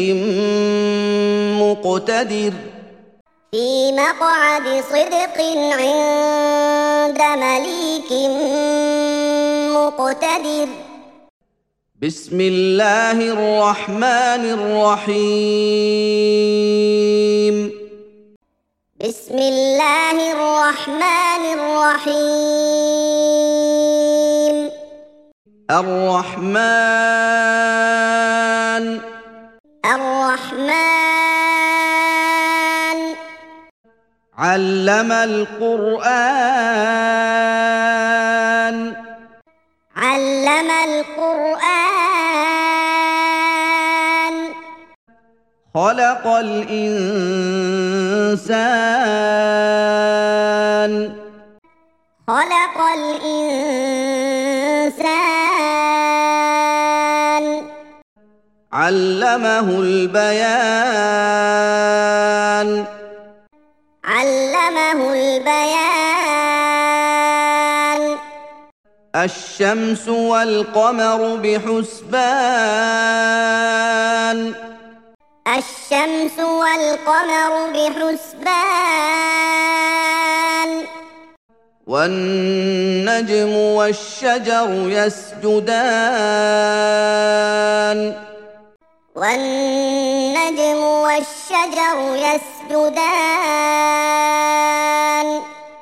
مقتدر في مقعد صدق عند مليك مقتدر بسم الله الرحمن الرحيم بسم الله الرحمن الرحيم الرحمن الرحمن علم القرآن علم القرآن خلق الإنسان خلق الإنسان علمه البيان علمه البيان الشمس والقمر بحسبان الشمس والقمر بحسبان والنجم والشجر يسجدان والنجم والشجر يسجدان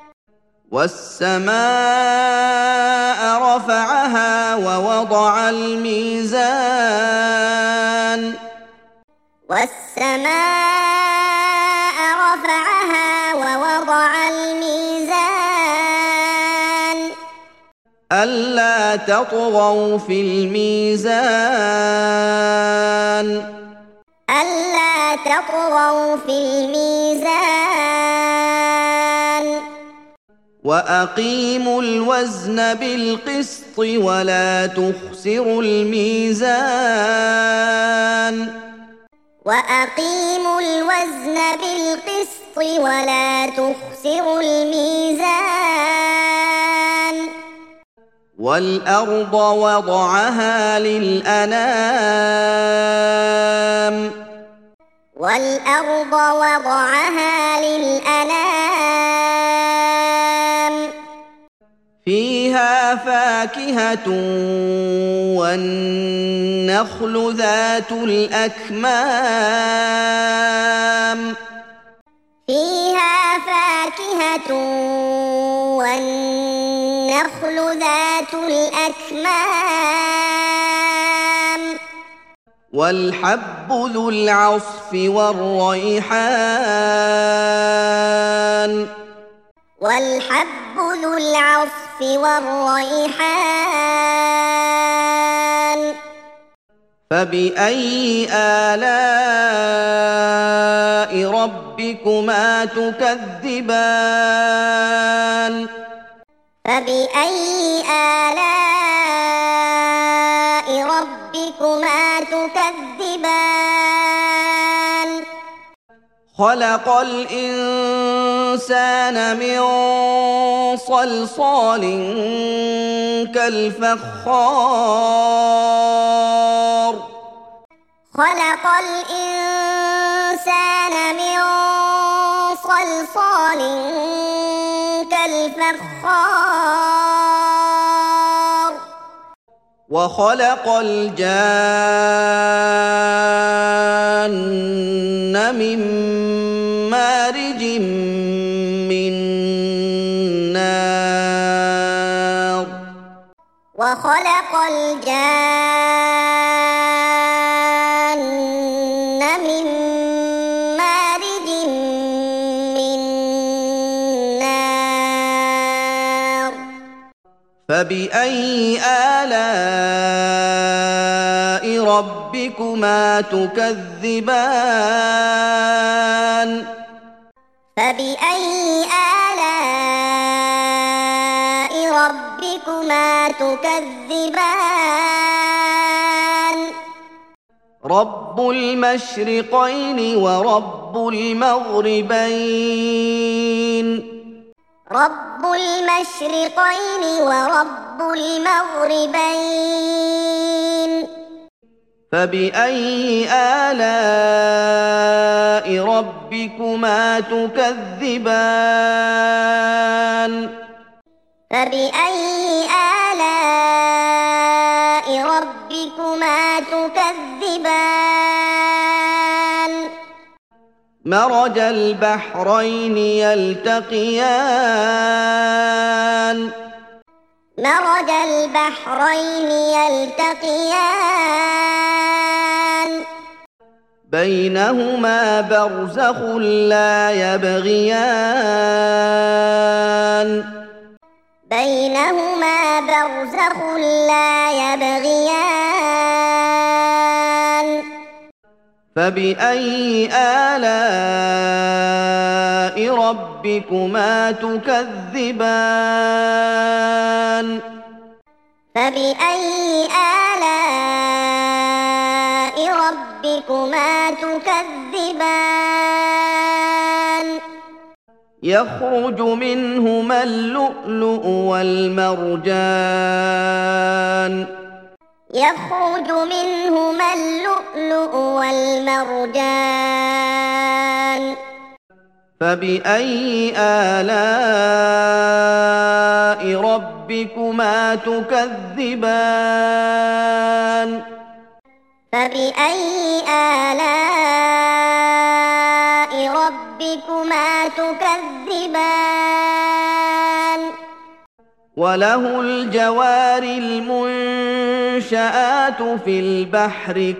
والسماء رفعها ووضع الميزان والسماء رفعها ووضع الميزان ألا تطغوا في الميزان ألا تطغوا في الميزان وأقيموا الوزن بالقسط ولا تخسروا الميزان وأقيموا الوزن بالقسط ولا تخسروا الميزان والأرض وضعها للأنام والأرض وضعها للأنام فيها فاكهة والنخل ذات الأكمام فيها فاكهة والنخل ذات الأكمام والحب ذو العصف والريحان والحب ذو العصف والريحان فبأي آلاء ربكما تكذبان فبأي آلاء ربكما تكذبان خلق الإنسان من صلصال كالفخار خلق الإنسان من صلصال كالفخار وخلق الجان من مارج من نار وخلق الجان من مارج من نار فبأي آلاء ربكما تكذبان فبأي آلاء ربكما تكذبان رب المشرقين ورب المغربين رب المشرقين ورب المغربين فبأي آلاء ربكما تكذبان فبأي آلاء ربكما تكذبان مرج البحرين يلتقيان مرج البحرين يلتقيان بينهما برزخ لا يبغيان بينهما برزخ لا يبغيان فبأي آلاء ربكما تكذبان فبأي آلاء ربكما تكذبان يخرج منهما اللؤلؤ والمرجان يخرج منهما اللؤلؤ والمرجان فبأي آلاء ربكما تكذبان فبأي آلاء ربكما تكذبان وله الجوار المنشآت في البحر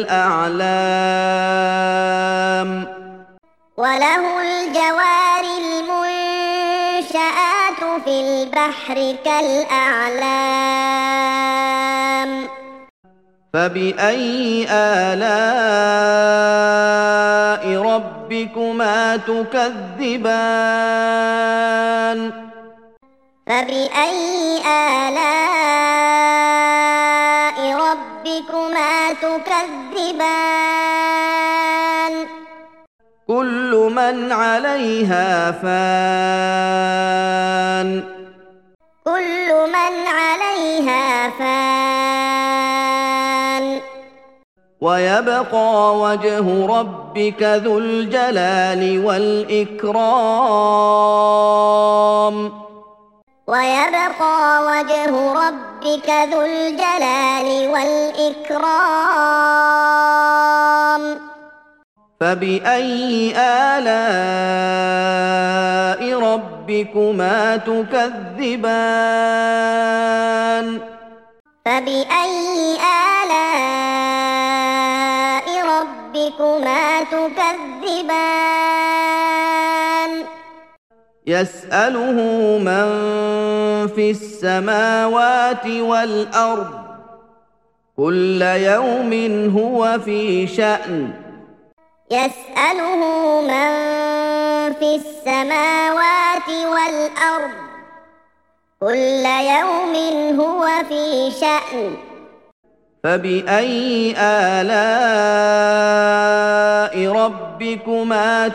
كالأعلام وله الجوار المنشآت في البحر كالأعلام فبأي آلاء ربكما تكذبان فبأي آلاء ربكما تكذبان كل من عليها فان كل من عليها فان ويبقى وجه ربك ذو الجلال والإكرام ويبقى وجه ربك ذو الجلال والإكرام فبأي آلاء ربكما تكذبان فبأي آلاء ربكما تكذبان يسأله من في السماوات والأرض كل يوم هو في شأن يسأله من في السماوات والأرض كل يوم هو في شأن فبأي آلاء ربكما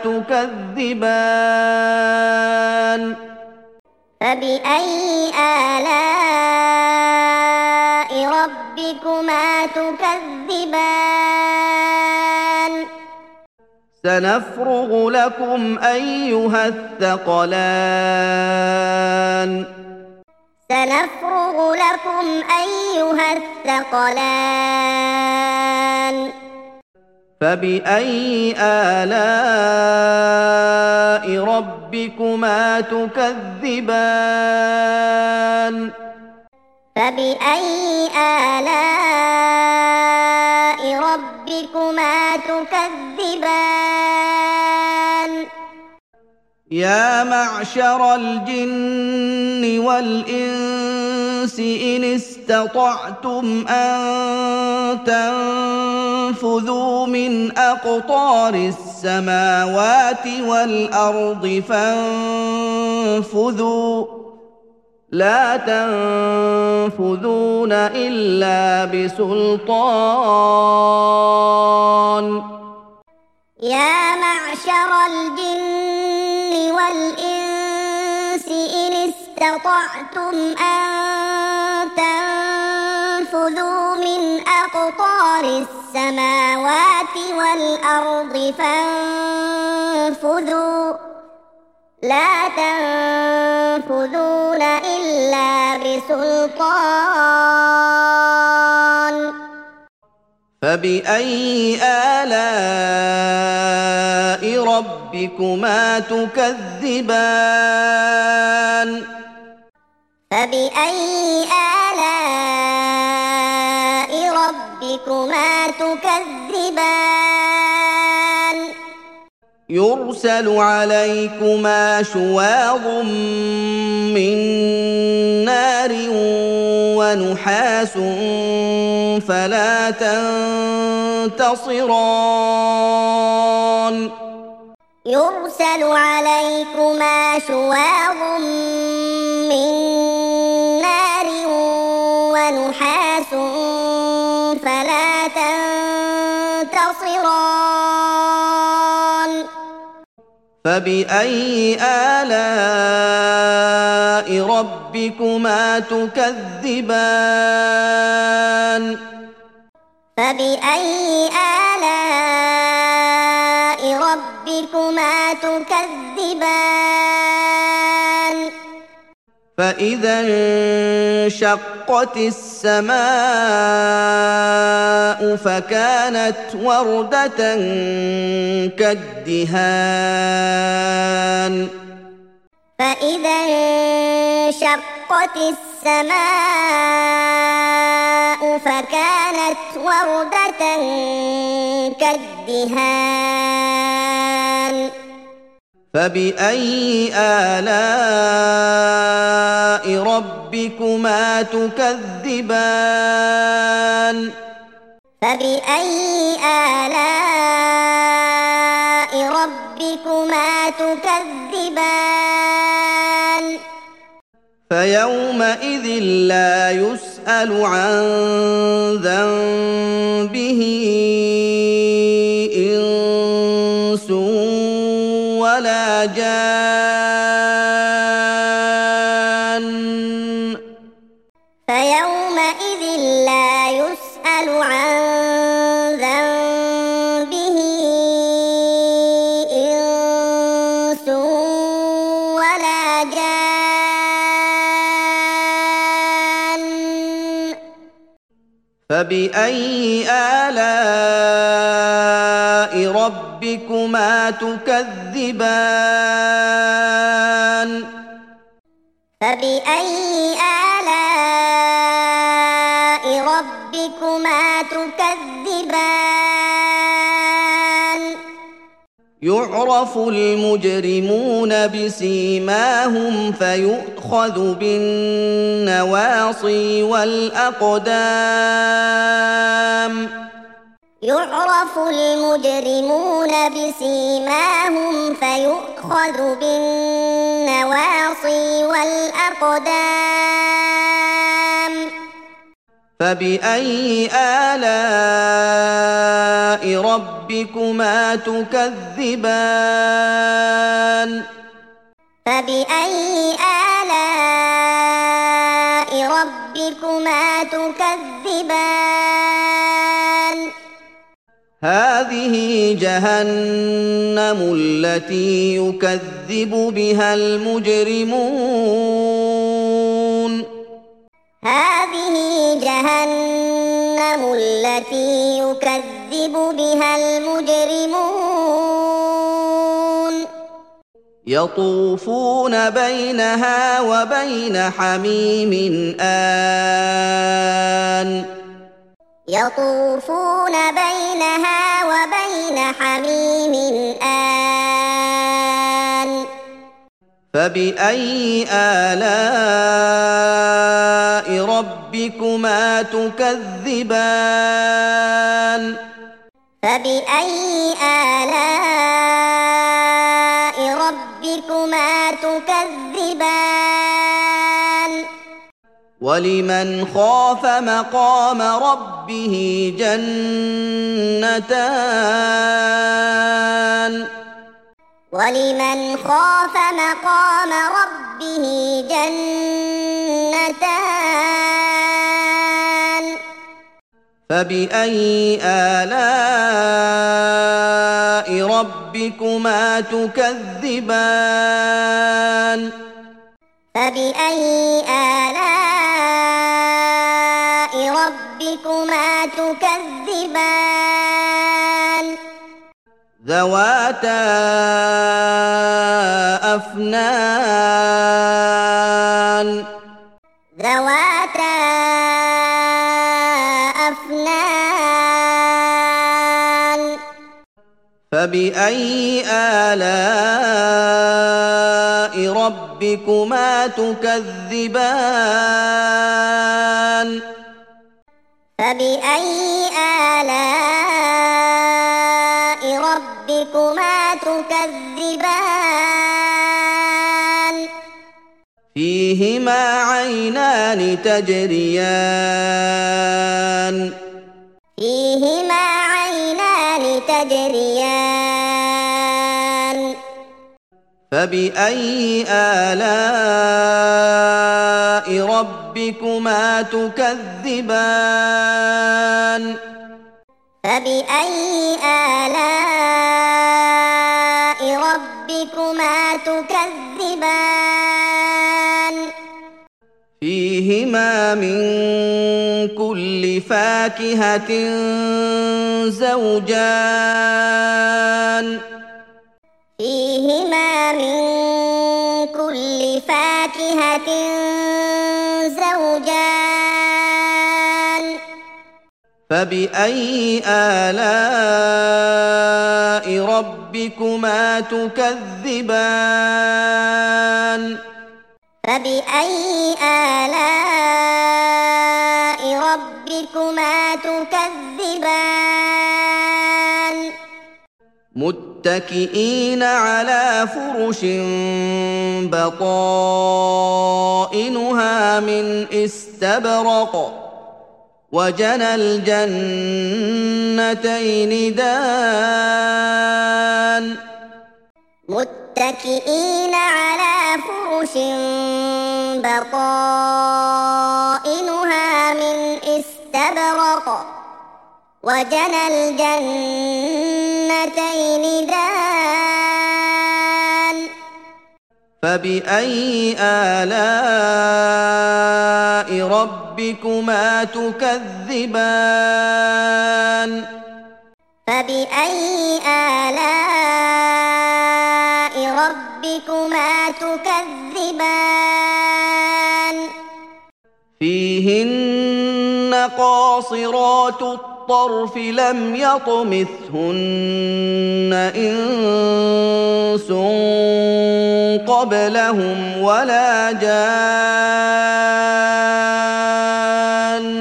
تكذبان فبأي آلاء ربكما تكذبان سنفرغ لكم أيها الثقلان سنفرغ لكم أيها الثقلان فبأي آلاء ربكما تكذبان فبأي آلاء ربكما تكذبان يا معشر الجن والإنس إن استطعتم أن تنفذوا من أقطار السماوات والأرض فانفذوا لا تنفذون إلا بسلطان يا معشر الجن والإنس إن استطعتم أن تنفذوا من أقطار السماوات والأرض فانفذوا لا تنفذون إلا بسلطان فبأي آلاء ربكما تكذبان فبأي آلاء ربكما تكذبان يرسل عليكما شواظ من نار ونحاس فلا تنتصران يرسل عليكما شواظ من نار ونحاس فلا تنتصران فبأي آلاء ربكما تكذبان فبأي آلاء ربكما تكذبان فإذا انشقت السماء فكانت وردة كالدهان فإذا انشقت السماء فكانت وردة كالدهان فبأي آلاء ربكما تكذبان فبأي آلاء ربكما تكذبان فيومئذ لا يسأل عن ذنبه إنس ولا جان فيومئذ لا يسأل عن ذنبه إنس ولا جان فبأي آلاء ربكما تكذبان فبأي آلاء ربكما تكذبان يعرف المجرمون بسيماهم فيؤخذ بالنواصي والأقدام يعرف المجرمون بسيماهم فيؤخذ بالنواصي والأقدام فبأي آلاء ربكما تكذبان فبأي آلاء ربكما تكذبان هذه جهنم التي يكذب بها المجرمون هذه جهنم التي يكذب بها المجرمون يطوفون بينها وبين حميم آن يطوفون بينها وبين حميم آن فبأي آلاء ربكما تكذبان فبأي آلاء ربكما تكذبان ولمن خاف مقام ربه جنتان ولمن خاف مقام ربه جنتان فبأي آلاء ربكما تكذبان فبأي آلاء ربكما تكذبان ذواتا أفنان ذواتا أفنان فبأي آلاء ربكما تكذبان فبأي آلاء ربكما تكذبان فيهما عينان تجريان فيهما عينان تجريان فبأي آلاء ربكما تكذبان فبأي آلاء ربكما تكذبان فيهما من كل فاكهة زوجان فيهما من كل فاكهة زوجان فبأي آلاء ربكما تكذبان فبأي آلاء ربكما تكذبان متكئين على فرش بطائنها من استبرق وجنى الجنتين دان متكئين على فرش بطائنها من استبرق وجنى الجنتين دان فبأي آلاء ربكما تكذبان فبأي آلاء ربكما تكذبان فيهن قاصرات الطرف لم يطمثهن إنس قبلهم ولا جان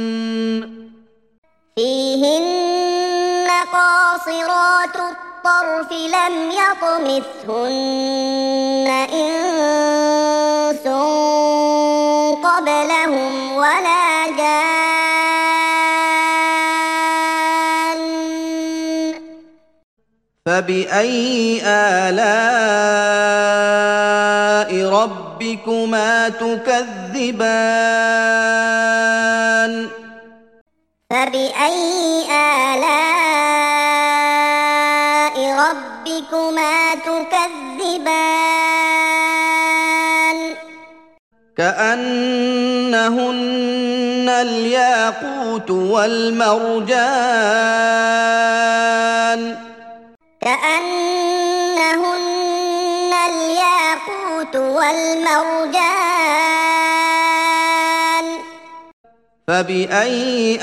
فيهن قاصرات الطرف لم يطمثهن إنس قبلهم ولا جان فبأي آلاء ربكما تكذبان فبأي آلاء ربكما تكذبان كأنهن الياقوت والمرجان كأنهن الياقوت والمرجان فبأي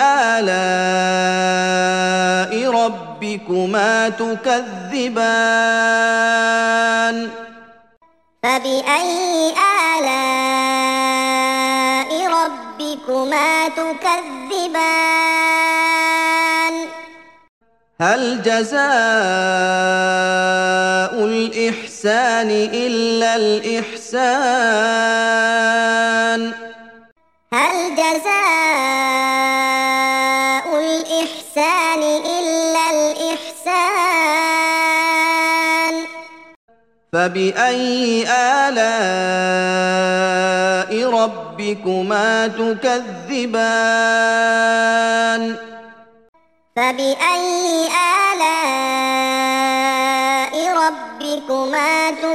آلاء ربكما تكذبان فبأي آلاء ربكما تكذبان هل جزاء الإحسان إلا الإحسان هل جزاء الإحسان إلا الإحسان فبأي آلاء ربكما تكذبان فبأي آلاء ربكما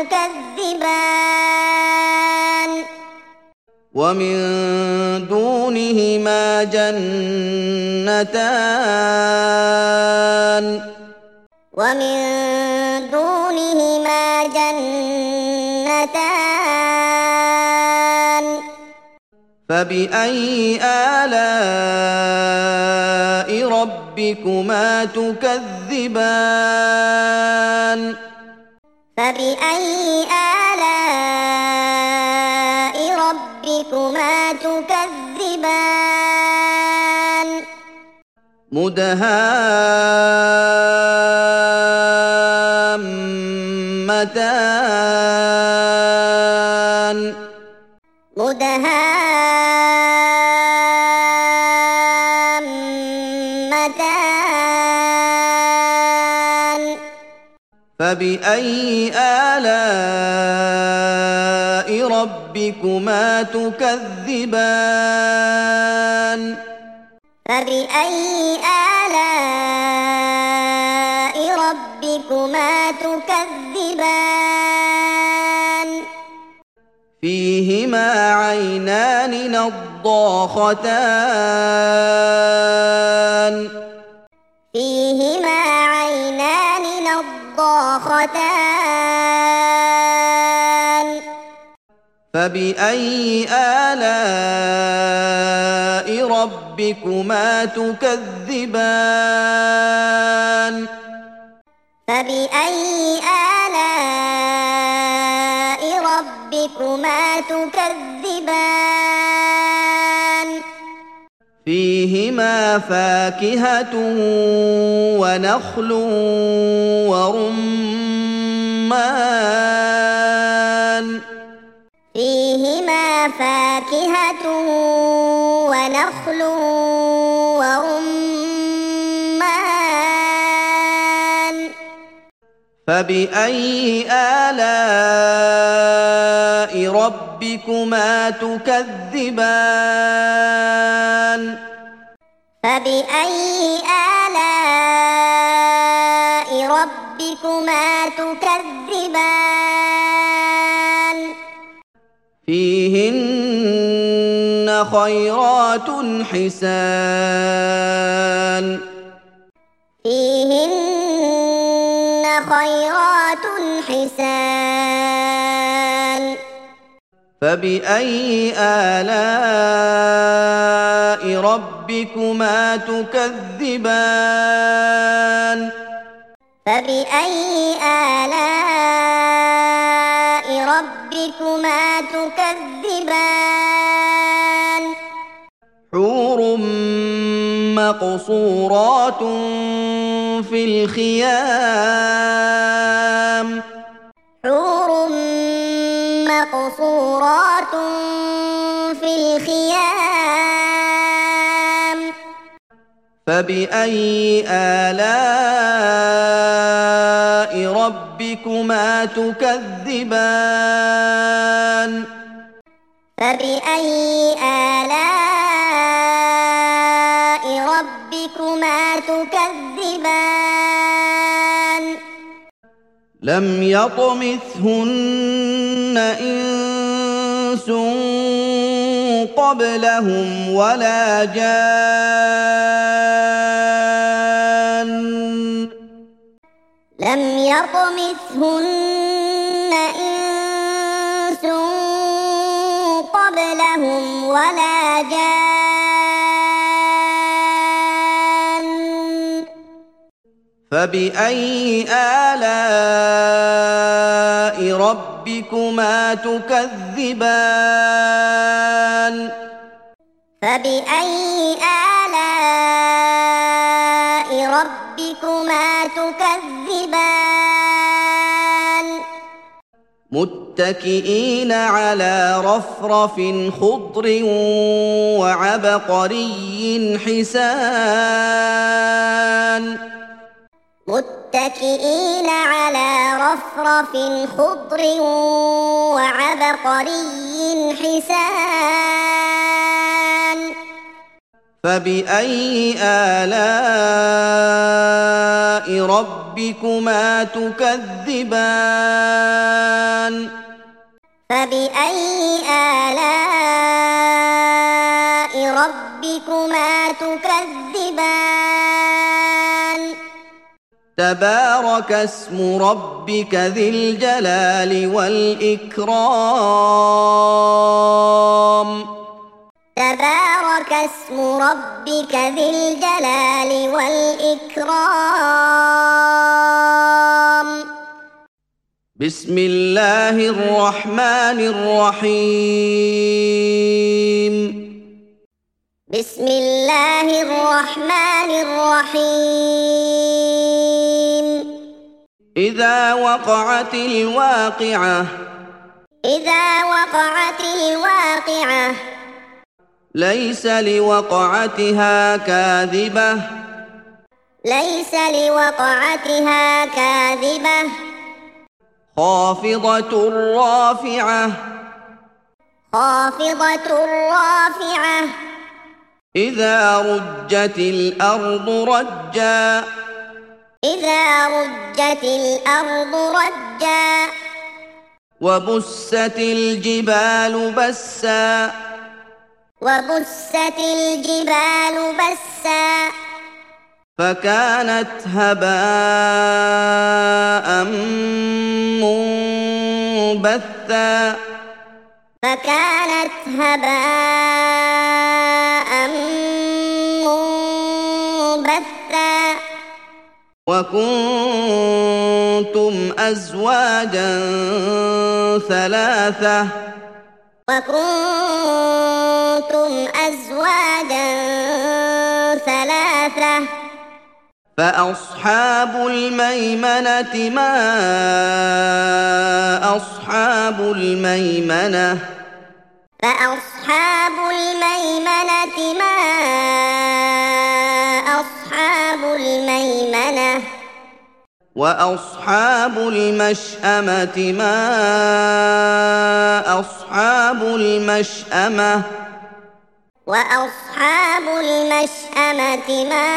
تكذبان ومن دونهما جنتان ومن دونهما جنتان فبأي آلاء ربكما تكذبان فبأي آلاء ربكما تكذبان مدهامتان مدهامتان فبأي آلاء ربكما تكذبان فبأي آلاء ربكما تكذبان فيهما عينان نضاختان فيهما عينان نضاختان فبأي آلاء ربكما تكذبان فبأي آلاء ربكما تكذبان فيهما فيهما فاكهة ونخل ورمان فيهما فاكهة ونخل ورمان فبأي آلاء ربكما تكذبان فبأي آلاء ربكما تكذبان فيهن خيرات حسان فيهن خيرات حسان فبأي آلاء ربكما تكذبان فبأي آلاء ربكما تكذبان حور مقصورات في الخيام حور مقصورات في الخيام فبأي آلاء ربكما تكذبان فبأي آلاء ربكما تكذبان لم يطمثهن إنس قبلهم ولا جان لم يطمثهن إنس قبلهم ولا جان فبأي آلاء ربكما تكذبان فبأي آلاء ربكما تكذبان متكئين على رفرف خضر وعبقري حسان متكئين على رفرف خضر وعبقري حسان فبأي آلاء ربكما تكذبان فبأي آلاء ربكما تكذبان تبارك اسم ربك ذي الجلال والإكرام تبارك اسم ربك ذي الجلال والإكرام بسم الله الرحمن الرحيم بسم الله الرحمن الرحيم إذا وقعت الواقعة إذا وقعت الواقعة ليس لوقعتها كاذبة ليس لوقعتها كاذبة خافضة رافعة خافضة رافعة إذا رجت الأرض رجا إذا رجت الأرض رجا وبست الجبال بسا وبست الجبال بسا فكانت هباء منبثا فكانت هباء منبثا وكنتم أزواجا ثلاثة وكنتم أزواجا ثلاثة فأصحاب الميمنة ما أصحاب الميمنة فأصحاب الميمنة ما أصحاب الميمنة وأصحاب المشأمة ما أصحاب المشأمة وأصحاب المشأمة ما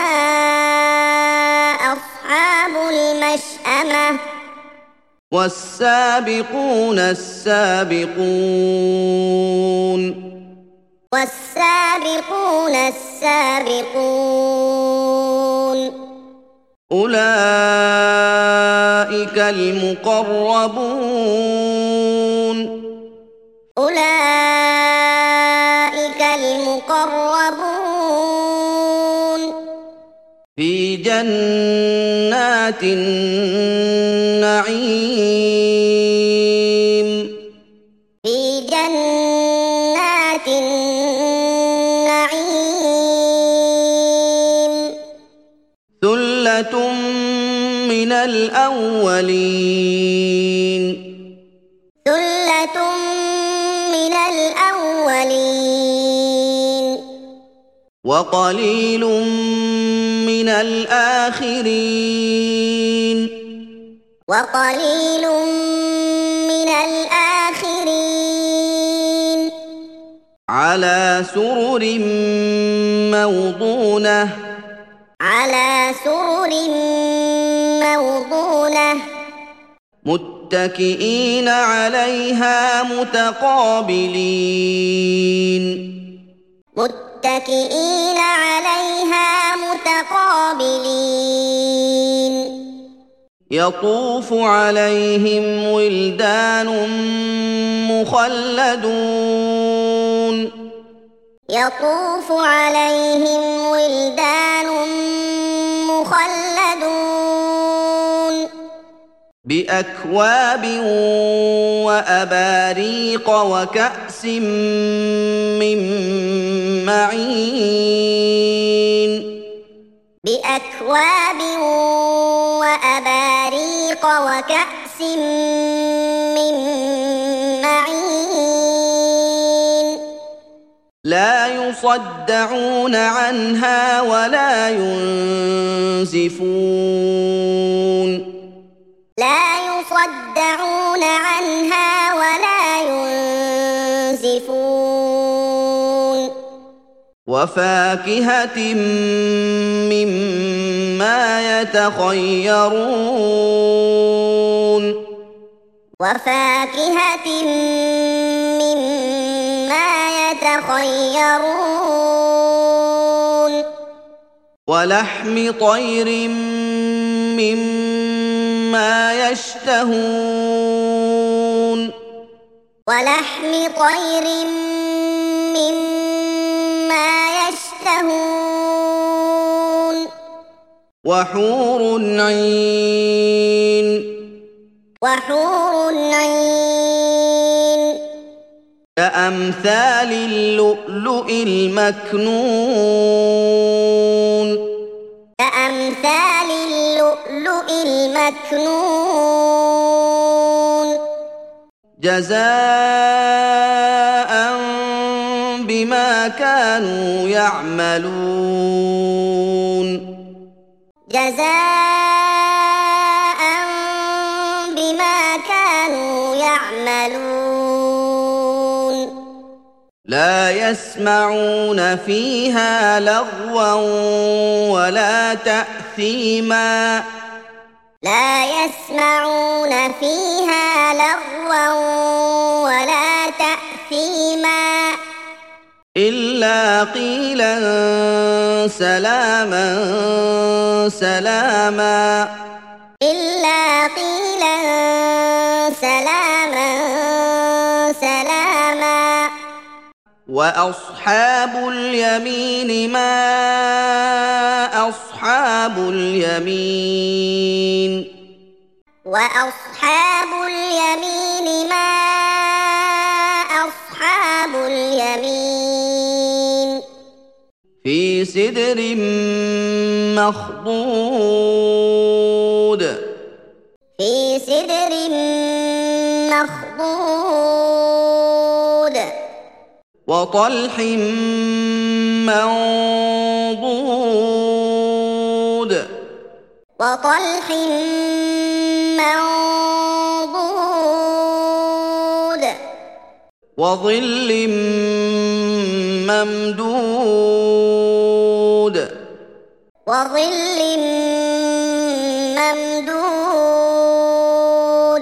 أصحاب المشأمة والسابقون السابقون والسابقون السابقون أولئك المقربون أولئك المقربون في جنات النعيم في جنات النعيم ثلة من الأولين ثلة من الأولين وقليل من الآخرين وقليل من الآخرين على سرر موضونة على سرر موضونة متكئين عليها متقابلين متكئين عليها متقابلين يطوف عليهم ولدان مخلدون يطوف عليهم ولدان مخلدون بأكواب وأباريق وكأس من معين بأكواب وأباريق وكأس من معين لا يصدعون عنها ولا ينزفون لا يصدعون عنها ولا ينزفون وفاكهة مما يتخيرون وفاكهة مما يتخيرون ولحم طير مما يشتهون ولحم طير مما يشتهون وحور عين وحور عين كأمثال اللؤلؤ المكنون كأمثال اللؤلؤ المكنون جزاء بما كانوا يعملون جزاء بما كانوا يعملون لا يسمعون فيها لغوا ولا تأثيما لا يسمعون فيها لغوا ولا تأثيما إلا قيلا سلاما سلاما إلا قيلا سلاما سلاما وأصحاب اليمين ما أصحاب اليمين وأصحاب اليمين ما أصحاب اليمين في سدر مخضود في سدر مخضود وطلح منضود وطلح منضود وظل ممدود وظل ممدود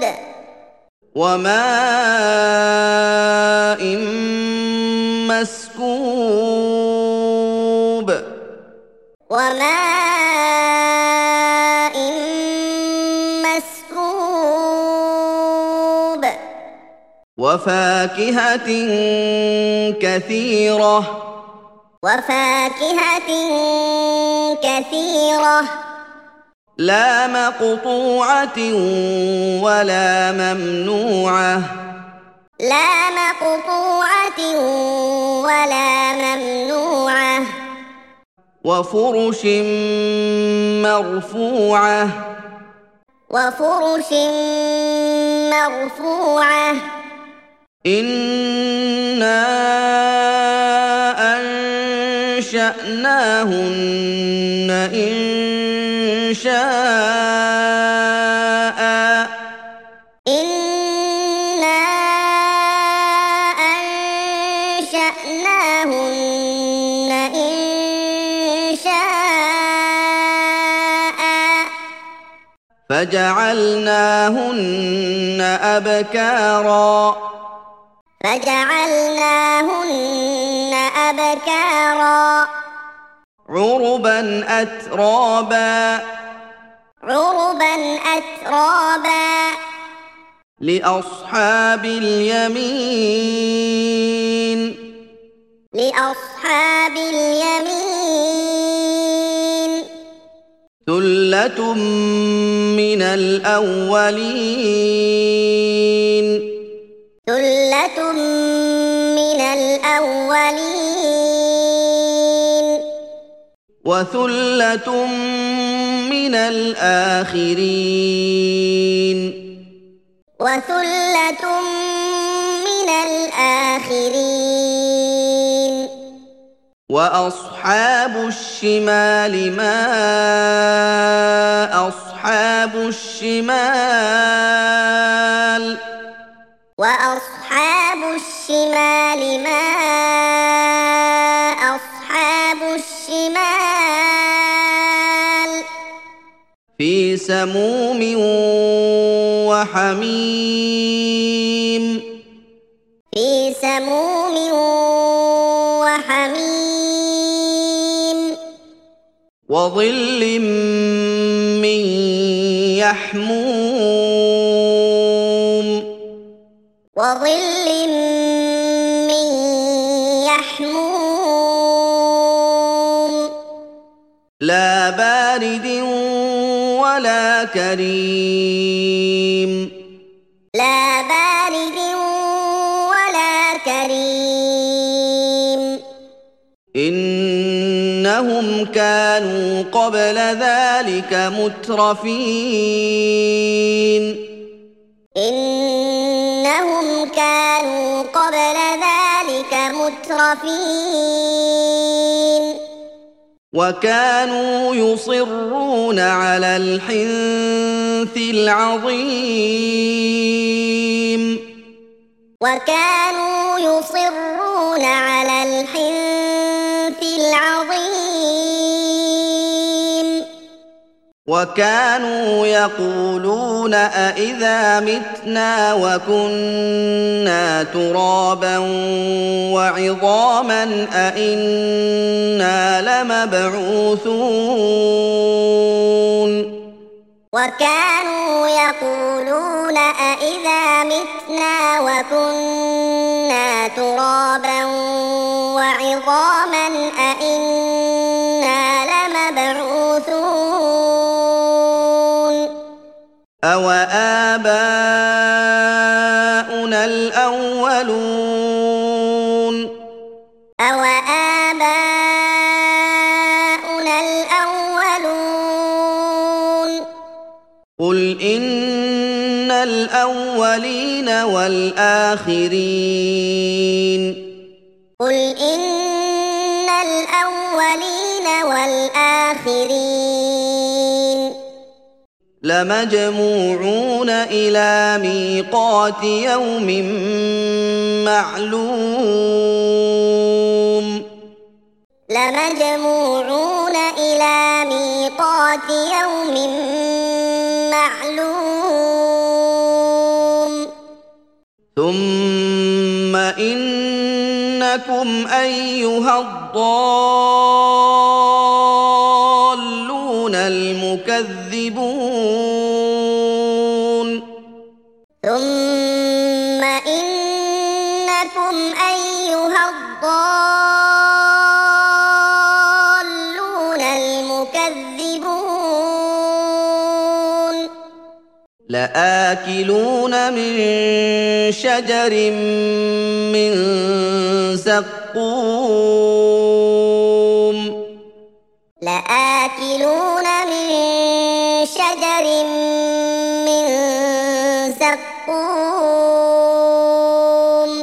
وماء مسكوب وماء مسكوب وفاكهة كثيرة وفاكهة كثيرة لا مقطوعة ولا ممنوعة لا مقطوعة ولا ممنوعة وفرش مرفوعة وفرش مرفوعة إنا أنشأناهن إنشاء إنا أنشأناهن إنشاء فجعلناهن أبكارا فجعلناهن أبكارا عربا أترابا عربا أترابا لأصحاب اليمين لأصحاب اليمين ثلة من الأولين ثلة من الأولين وثلة من الآخرين وثلة من الآخرين وأصحاب الشمال ما أصحاب الشمال وأصحاب الشمال ما أصحاب الشمال في سموم وحميم في سموم وحميم وظل من يحموم وظل من يحموم لا بارد ولا كريم لا بارد ولا كريم إنهم كانوا قبل ذلك مترفين إنهم كانوا قبل ذلك مترفين وكانوا يصرون على الحنث العظيم وكانوا يصرون على الحنث العظيم وكانوا يقولون أإذا متنا وكنا ترابا وعظاما أإنا لمبعوثون وكانوا يقولون أإذا متنا وكنا ترابا وعظاما أإنا لمبعوثون أو آباؤنا الأولون أو آباؤنا الأولين والآخرين قل إن الأولين والآخرين لمجموعون إلى ميقات يوم معلوم لمجموعون إلى ميقات يوم معلوم ثم إنكم أيها الضالون المكذبون ثم إنكم أيها الضالون المكذبون لآكلون من شجر من زقوم لآكلون من شجر من زقوم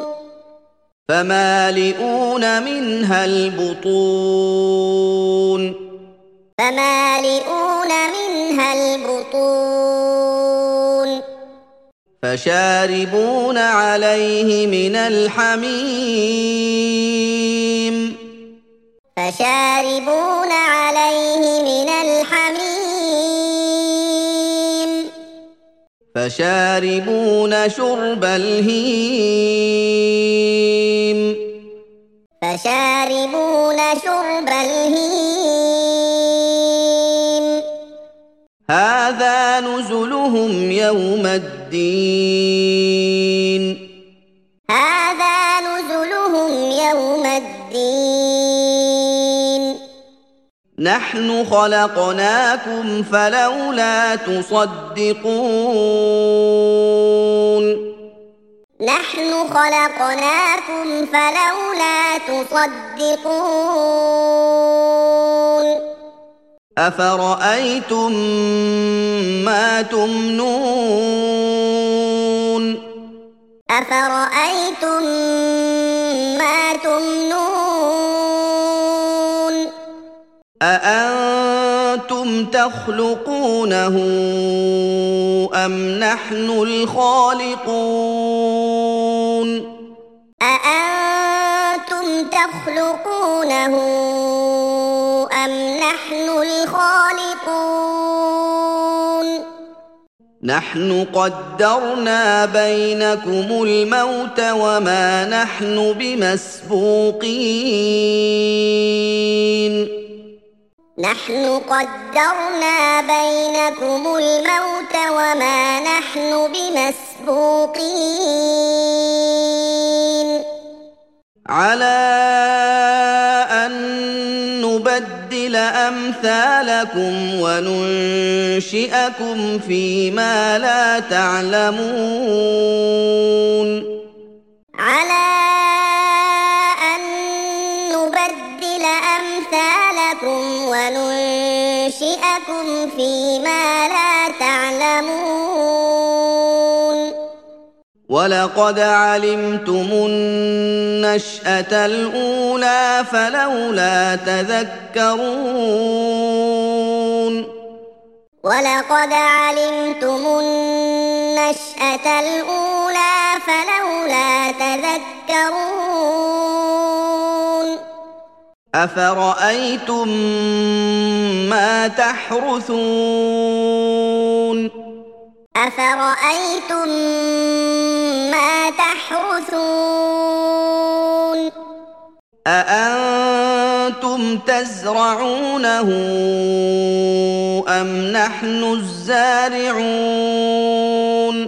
فمالئون منها البطون فمالئون منها البطون فشاربون عليه من الحميم فشاربون عليه من الحميم فشاربون شرب الهيم فشاربون شرب الهيم هذا نزلهم يوم الدين هذا نزلهم يوم الدين نحن خلقناكم فلولا تصدقون نحن خلقناكم فلولا تصدقون أفرأيتم ما تمنون أفرأيتم ما تمنون أأنتم تخلقونه أم نحن الخالقون أأنتم تخلقونه أم نحن الخالقون نحن قدرنا بينكم الموت وما نحن بمسبوقين نحن قدرنا بينكم الموت وما نحن بمسبوقين على أن نبدل أمثالكم وننشئكم فيما لا تعلمون على أن نبدل أمثالكم وننشئكم فيما لا تعلمون ولقد علمتم النشأة الأولى فلولا تذكرون ولقد علمتم النشأة الأولى فلولا تذكرون أفرأيتم ما تحرثون أفرأيتم ما تحرثون أأنتم تزرعونه أم نحن الزارعون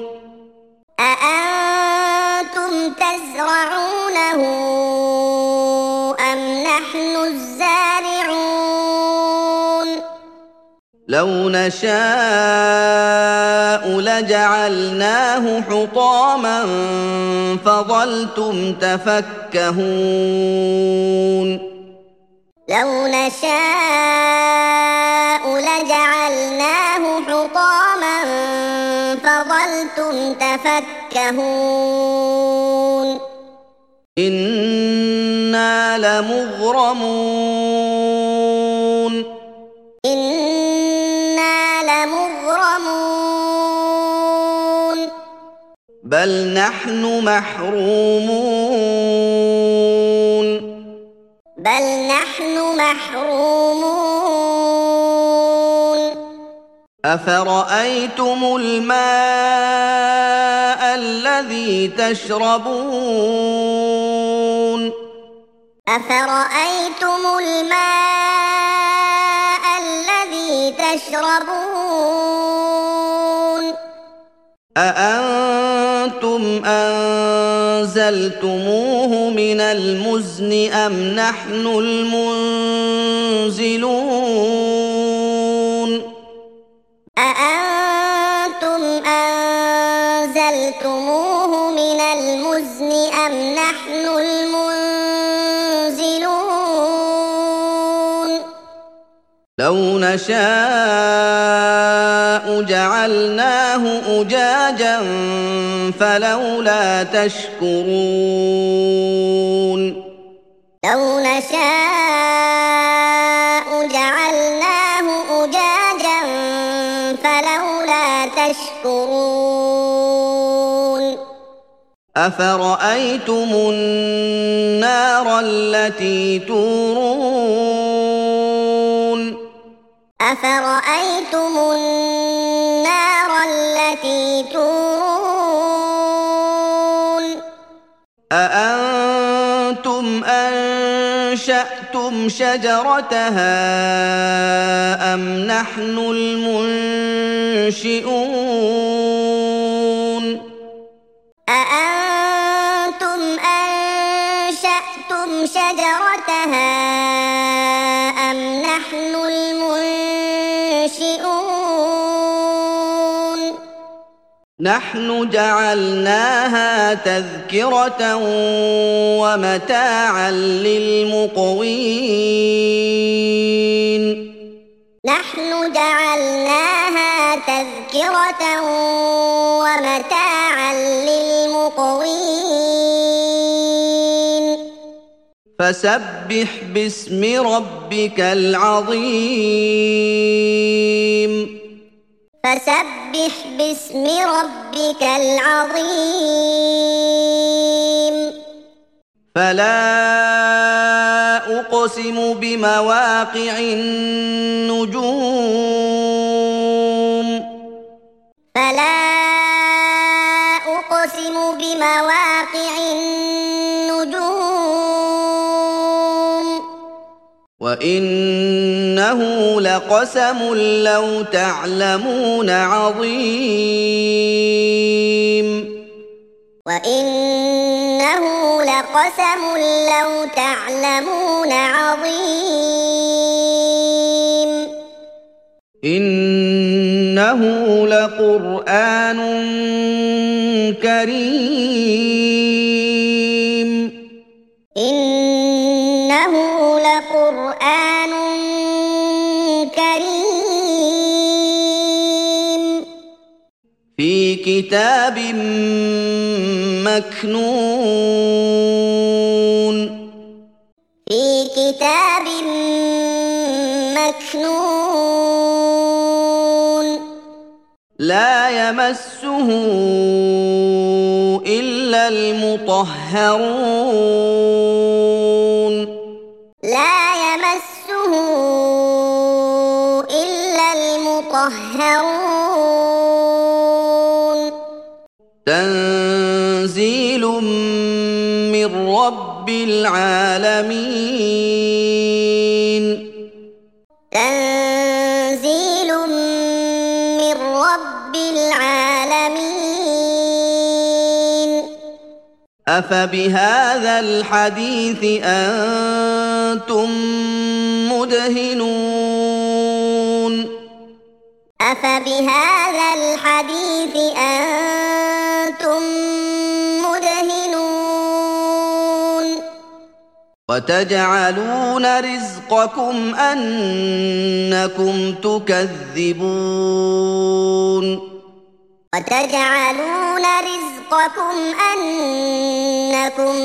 أأنتم تزرعونه أم نحن الزارعون لو نشاء لجعلناه حطاما فظلتم تفكهون لو نشاء لجعلناه حطاما فظلتم تفكهون إنا لمغرمون إنا لمغرمون بل نحن محرومون بل نحن محرومون أفرأيتم الماء الذي تشربون أفرأيتم الماء الذي تشربون أأنتم أنزلتموه من المزن أم نحن المنزلون أأنتم أنزلتموه من المزن أم نحن المنزلون لو نشاء جعلناه أجاجا فلولا تشكرون لو نشاء جعلناه أجاجا فلولا تشكرون أفرأيتم النار التي تورون أفرأيتم النار التي تورون أأنتم أنشأتم شجرتها أم نحن المنشئون أأنتم أنشأتم شجرتها أم نحن المنشئون نحن جعلناها تذكرة ومتاعا للمقوين نحن جعلناها تذكرة ومتاعا للمقوين فسبح باسم ربك العظيم فسبح باسم ربك العظيم فلا أقسم بمواقع النجوم فلا أقسم بمواقع النجوم وإنه لقسم لو تعلمون عظيم وإنه لقسم لو تعلمون عظيم إنه لقرآن كريم إنه لقرآن كريم في كتاب مكنون في كتاب مكنون لا يمسه إلا المطهرون لا يمسه إلا المطهرون تنزيل من رب العالمين تنزيل من رب العالمين أفبهذا الحديث أنتم مدهنون أفبهذا الحديث أنتم مدهنون وتجعلون رزقكم أنكم تكذبون وتجعلون رزقكم أنكم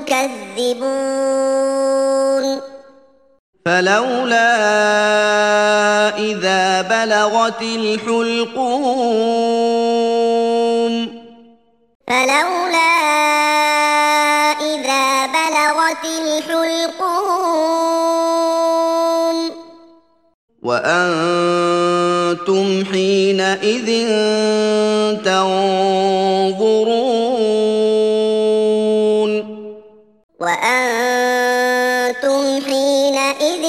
تكذبون فلولا إذا بلغت الحلقوم فلولا إذا بلغت الحلقوم وأنتم حينئذ تنظرون وأنتم حينئذ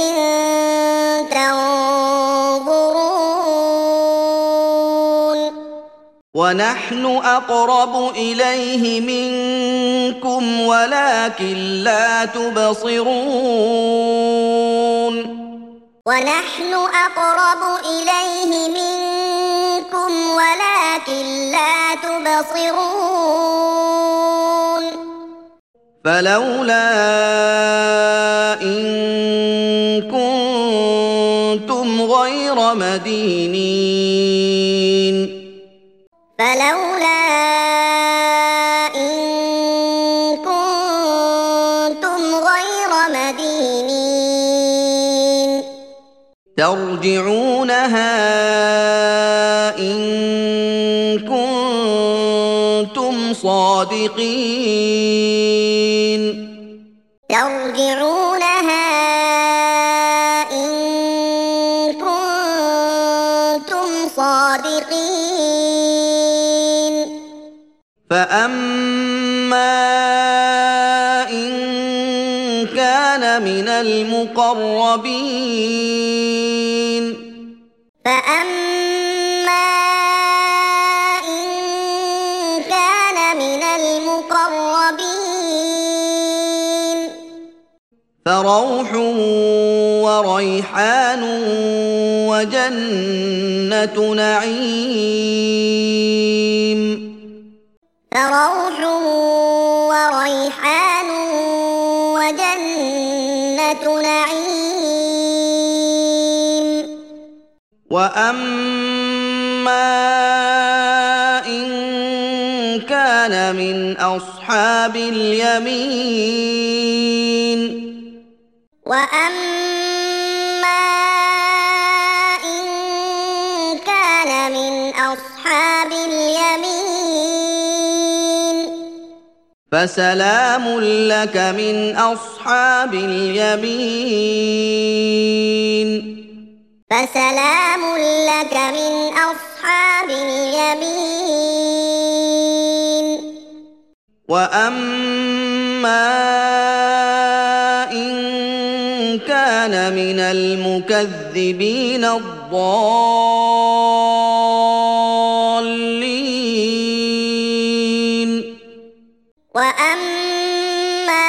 تنظرون ونحن أقرب إليه منكم ولكن لا تبصرون ونحن أقرب إليه منكم ولكن لا تبصرون فلولا إن كنتم غير مدينين فلولا إن كنتم غير مدينين ترجعونها إن كنتم صادقين ترجعونها إن كنتم صادقين فأما إن كان من المقربين فأما إن كان من المقربين فروح وريحان وجنة نعيم فروح وريحان وجنة نعيم وأما إن كان من أصحاب اليمين وأما إن كان من أصحاب اليمين فسلام لك من أصحاب اليمين فسلام لك من أصحاب اليمين وأما إن كان من المكذبين الضالين وأما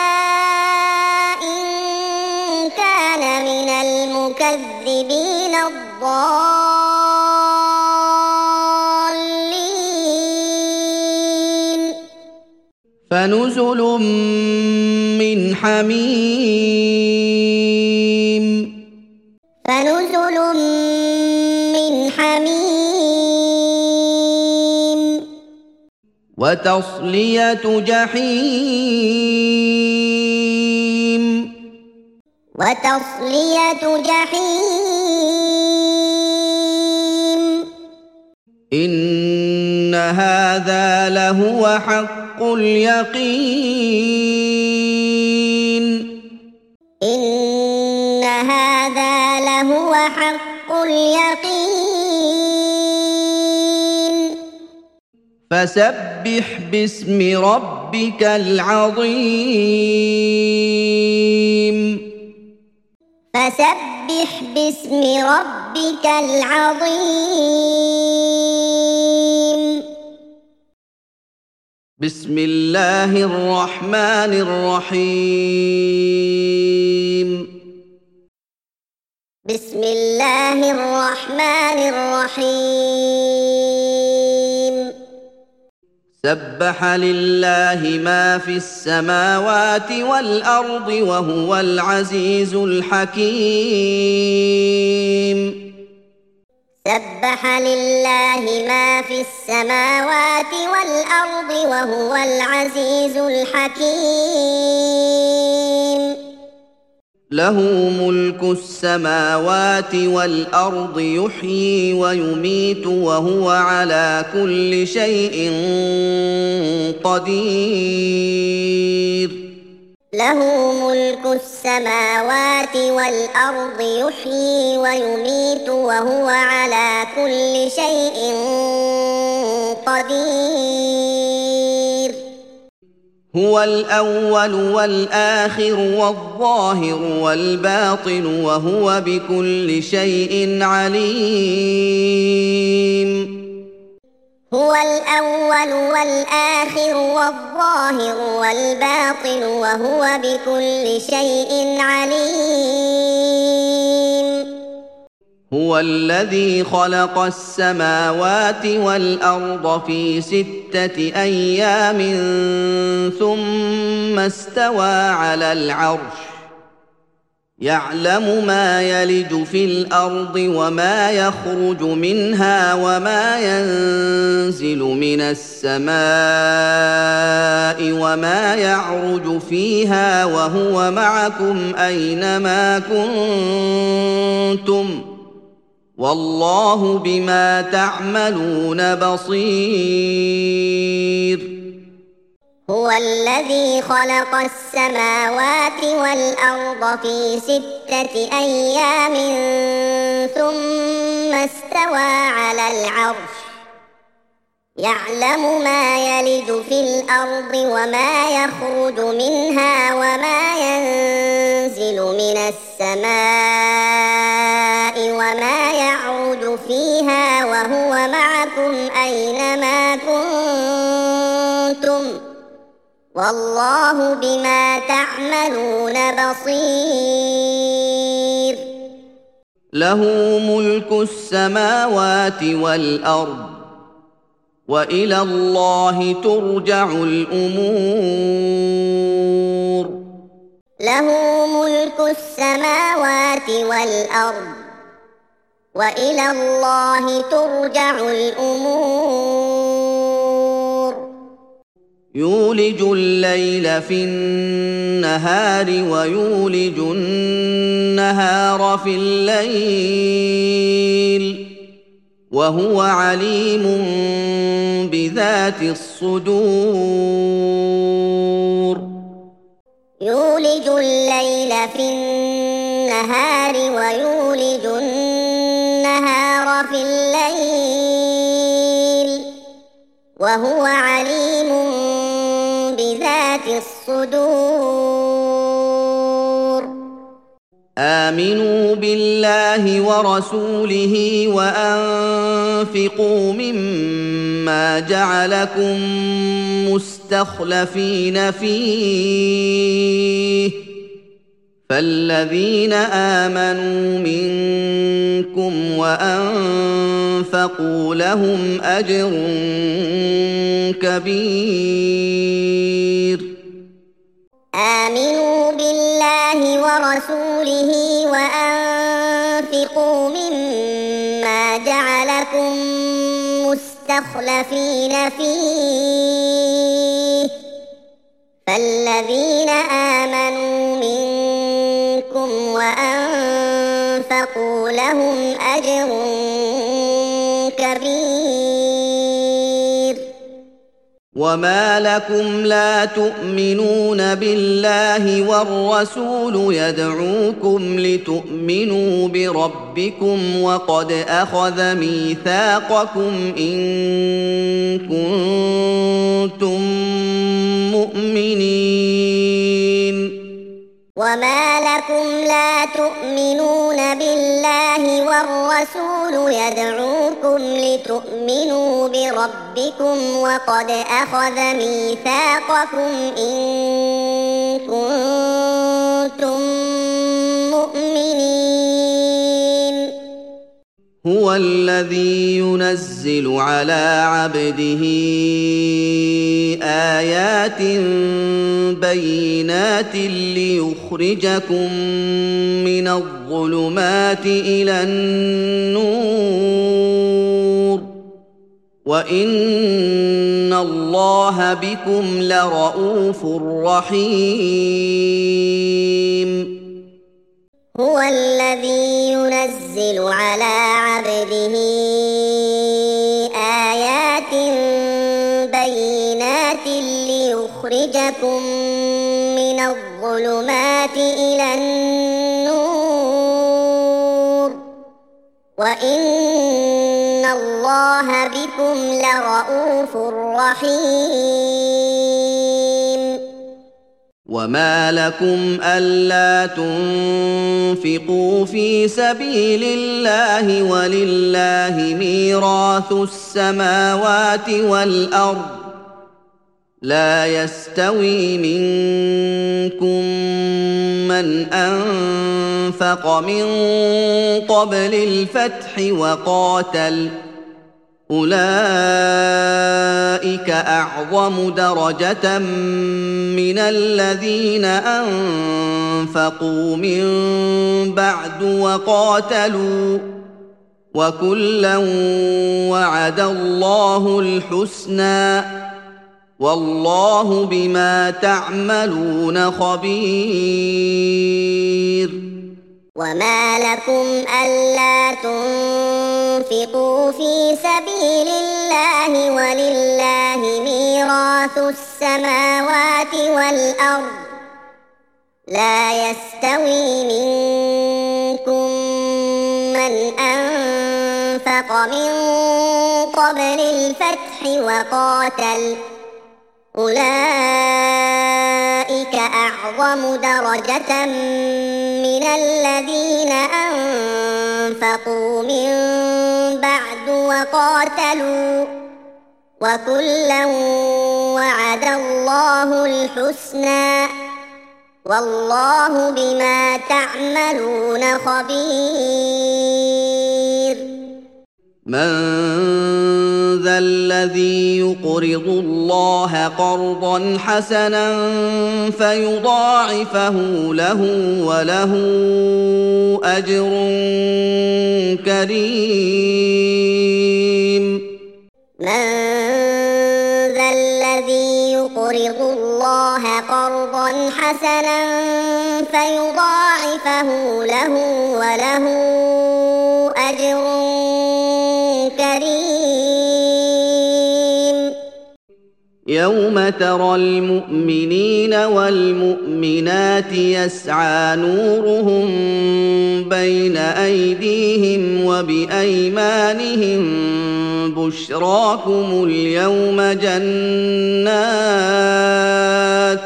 إن كان من المكذبين الضالين فنزل من حميم فنزل من حميم وتصلية جحيم وتصلية جحيم إن هذا لهو حق اليقين إن هذا لهو حق اليقين فسبح باسم ربك العظيم فسبح باسم ربك العظيم بسم الله الرحمن الرحيم بسم الله الرحمن الرحيم سبح لله ما في السماوات والأرض وهو العزيز الحكيم. سبح لله ما في السماوات والأرض وهو العزيز الحكيم. له ملك السماوات والأرض يحيي ويميت وهو على كل شيء قدير. له ملك السماوات والأرض يحيي ويميت وهو على كل شيء قدير. هو الأول والآخر والظاهر والباطن وهو بكل شيء عليم. هو الأول والآخر والظاهر والباطن وهو بكل شيء عليم. هو الذي خلق السماوات والأرض في ستة أيام ثم استوى على العرش يعلم ما يلج في الأرض وما يخرج منها وما ينزل من السماء وما يعرج فيها وهو معكم أينما كنتم والله بما تعملون بصير. هو الذي خلق السماوات والأرض في ستة أيام ثم استوى على العرش يعلم ما يلج في الأرض وما يخرج منها وما ينزل من السماء وما يعرج فيها وهو معكم أينما كنتم والله بما تعملون بصير. له ملك السماوات والأرض وإلى الله ترجع الأمور. له ملك السماوات والأرض وإلى الله ترجع الأمور. يولج الليل في النهار ويولج النهار في الليل وهو عليم بذات الصدور. يولج الليل في النهار ويولج النهار في الليل وهو عليم بذات الصدور. آمنوا بالله ورسوله وأنفقوا مما جعلكم مستخلفين فيه فالذين آمنوا منكم وأنفقوا لهم أجر كبير. آمنوا بالله ورسوله وأنفقوا مما جعلكم مستخلفين فيه فالذين آمنوا منكم وأنفقوا لهم أجر كبير. وما لكم لا تؤمنون بالله والرسول يدعوكم لتؤمنوا بربكم وقد أخذ ميثاقكم إن كنتم مؤمنين. وما لكم لا تؤمنون بالله والرسول يدعوكم لتؤمنوا بربكم وقد أخذ ميثاقكم إن كنتم مؤمنين. هو الذي ينزل على عبده آيات بينات ليخرجكم من الظلمات إلى النور وإن الله بكم لرءوف رحيم هو الذي ينزل على عبده آيات بينات ليخرجكم من الظلمات إلى النور وإن الله بكم لرءوف رحيم وما لكم ألا تنفقوا في سبيل الله ولله ميراث السماوات والأرض لا يستوي منكم من أنفق من قبل الفتح وقاتل أولئك أعظم درجة من الذين أنفقوا من بعد وقاتلوا وكلا وعد الله الحسنى والله بما تعملون خبير وما لكم ألا تنفقوا في سبيل الله ولله ميراث السماوات والأرض لا يستوي منكم من أنفق من قبل الفتح وقاتل أولئك أعظم درجة من الذين أنفقوا من بعد وقاتلوا وكلا وعد الله الحسنى والله بما تعملون خبير من ذا الذي يقرض الله قرضا حسنا فيضاعفه له وله أجر كريم من ذا الذي يقرض الله قرضا حسنا فيضاعفه له وله أجر كريم يوم ترى المؤمنين والمؤمنات يسعى نورهم بين أيديهم وبأيمانهم بشراكم اليوم جنات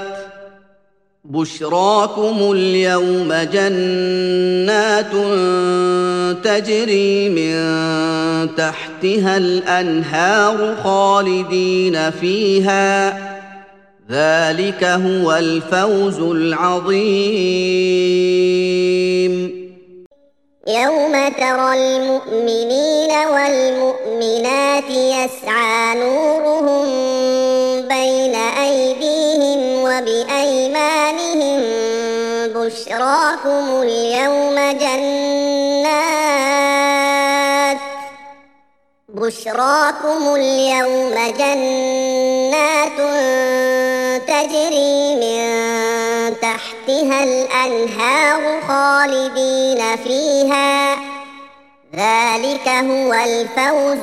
بشراكم اليوم جنات تجري من تحتها الأنهار خالدين فيها ذلك هو الفوز العظيم يوم ترى المؤمنين والمؤمنات يسعى نورهم بين أيديهم وبأيمانهم بشراكم اليوم جنات بشراكم اليوم جنات تجري من تحتها الأنهار خالدين فيها ذلك هو الفوز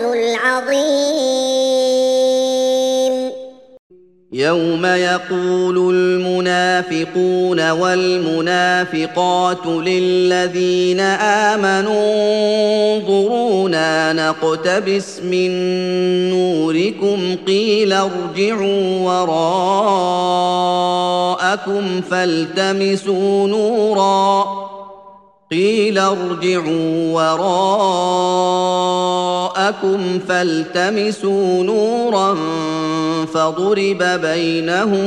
العظيم يوم يقول المنافقون والمنافقات للذين آمنوا انظرونا نقتبس من نوركم قيل ارجعوا وراءكم فالتمسوا نورا قيل ارجعوا وراءكم فالتمسوا نورا فضرب بينهم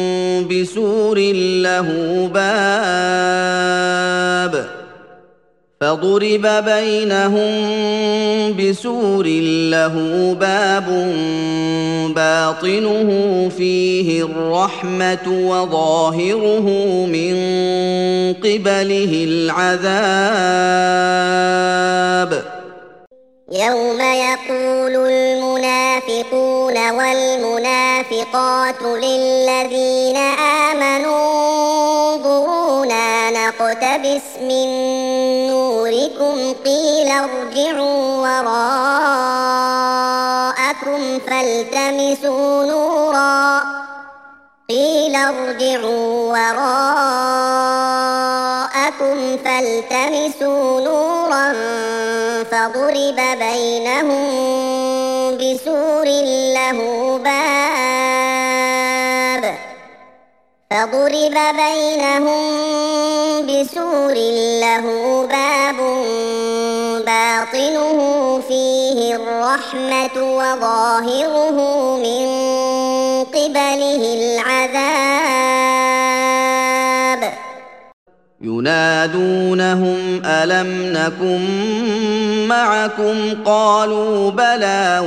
بسور له باب فضرب بينهم بسور له باب باطنه فيه الرحمة وظاهره من قبله العذاب. يوم يقول المنافقون والمنافقات للذين آمنوا انظرونا نقتبس من نوركم قيل ارجعوا وراءكم فالتمسوا نورا قيل ارجعوا وراءكم فالتمسوا نورا فضرب بينهم بسور له باب فضرب بينهم بسور له باب باطنه فيه الرحمة وظاهره من قبله العذاب. ينادونهم ألم نكن معكم قالوا بلى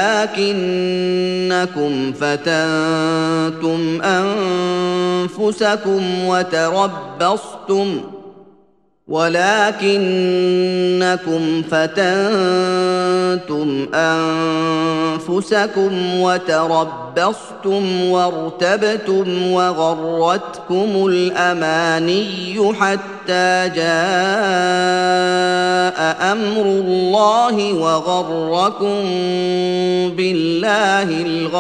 ولكنكم فتنتم أنفسكم وتربصتم ولكنكم فتنتم أنفسكم وتربصتم وارتبتم وغرتكم الأماني حتى جاء أمر الله وغركم بالله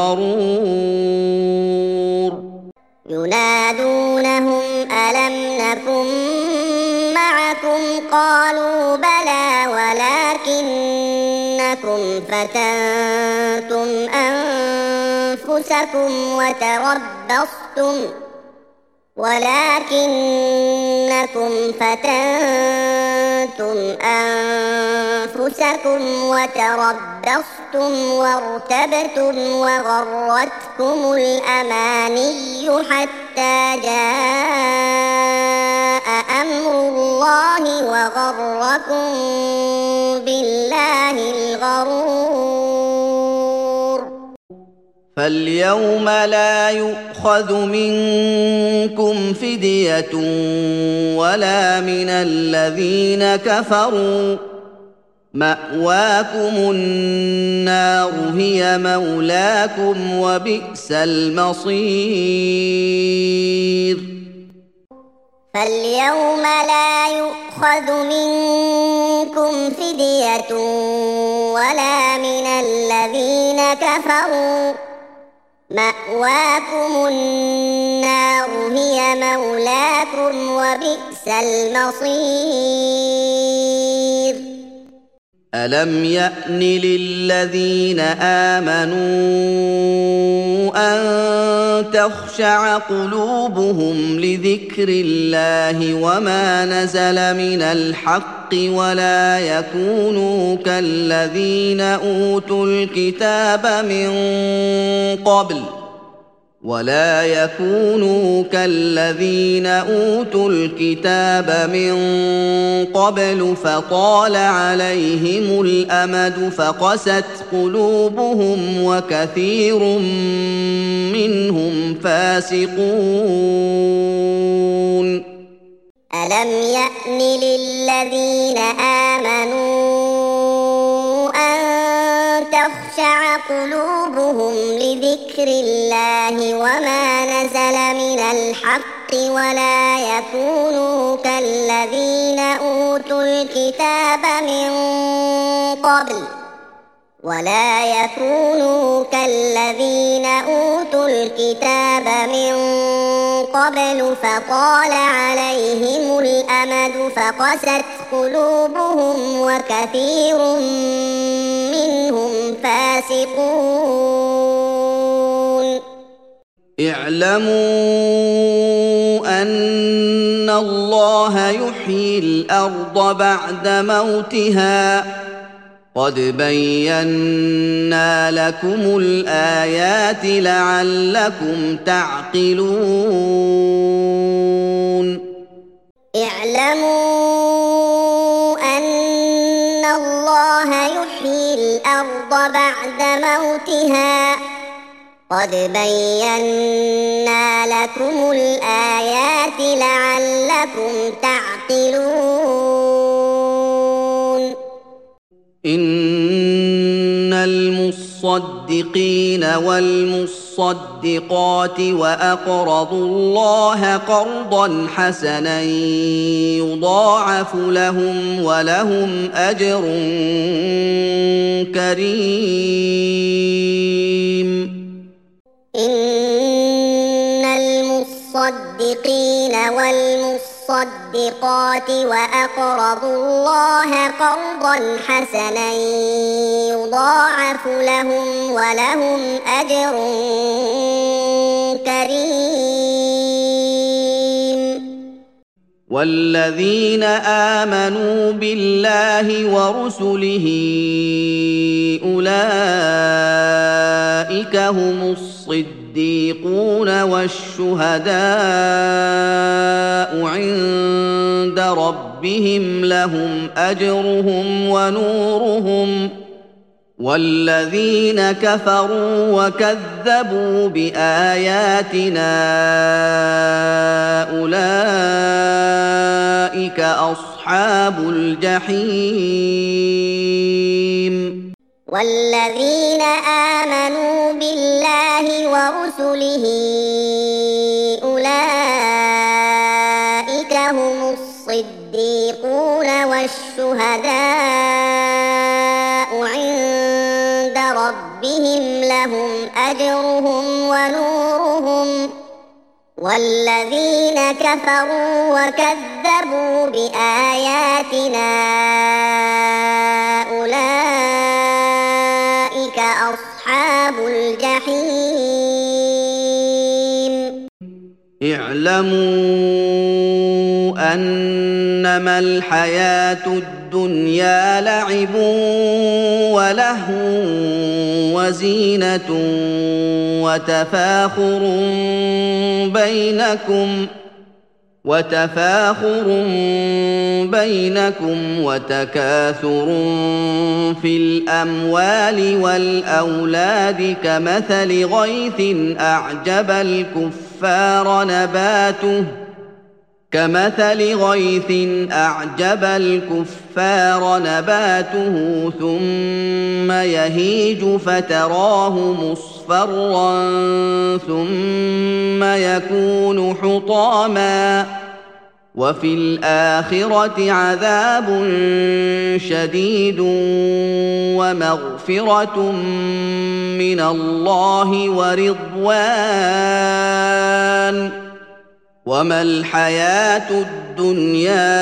الغرور. ينادونهم ألم نكن معكم قالوا بلى ولكنكم فتنتم أنفسكم وتربصتم ولكنكم فتنتم أنفسكم وتربصتم وارتبتم وغرتكم الأماني حتى جاء أمر الله وغركم بالله الغرور. فاليوم لا يؤخذ منكم فدية ولا من الذين كفروا مأواكم النار هي مولاكم وبئس المصير. فاليوم لا يؤخذ منكم فدية ولا من الذين كفروا مأواكم النار هي مولاكم وبئس المصير. ألم يأن للذين آمنوا أن تخشع قلوبهم لذكر الله وما نزل من الحق ولا يكونوا كالذين أوتوا الكتاب من قبل ولا يكونوا كالذين أوتوا الكتاب من قبل فطال عليهم الأمد فقست قلوبهم وكثير منهم فاسقون. ألم يأن للذين آمنوا أن تخشع قلوبهم لذكر الله وما نزل من الحق ولا يكونوا كالذين أوتوا الكتاب من قبل ولا يكونوا كالذين أوتوا الكتاب من قبل فطال عليهم الأمد فقست قلوبهم وكثير منهم فاسقون. اعلموا أن الله يحيي الأرض بعد موتها قد بينا لكم الآيات لعلكم تعقلون. اعلموا الله يحيي الأرض بعد موتها قد بينا لكم الآيات لعلكم تعقلون إن المصدقين والمصدقات وأقرضوا الله قرضا حسنا يضاعف لهم ولهم أجر كريم إن المصدقين والمصدقات وأقرضوا الله قرضا حسنا يضاعف لهم ولهم أجر كريم والذين آمنوا بالله ورسله أولئك هم الصديقون والشهداء عند ربهم لهم أجرهم ونورهم والذين كفروا وكذبوا بآياتنا أولئك أصحاب الجحيم والذين آمنوا بالله ورسله أولئك هم الصديقون والشهداء عند ربهم لهم أجرهم ونورهم والذين كفروا وكذبوا بآياتنا أولئك أصحاب الجحيم اعلموا أنما الحياة الدنيا لعب ولهو وزينة وتفاخر بينكم وتفاخر بينكم وتكاثر في الأموال والأولاد كمثل غيث أعجب الكفار نباته كمثل غيث أعجب الكفار نباته ثم يهيج فتراه مصفرا ثم يكون حطاما وفي الآخرة عذاب شديد ومغفرة من الله ورضوان وما الحياة الدنيا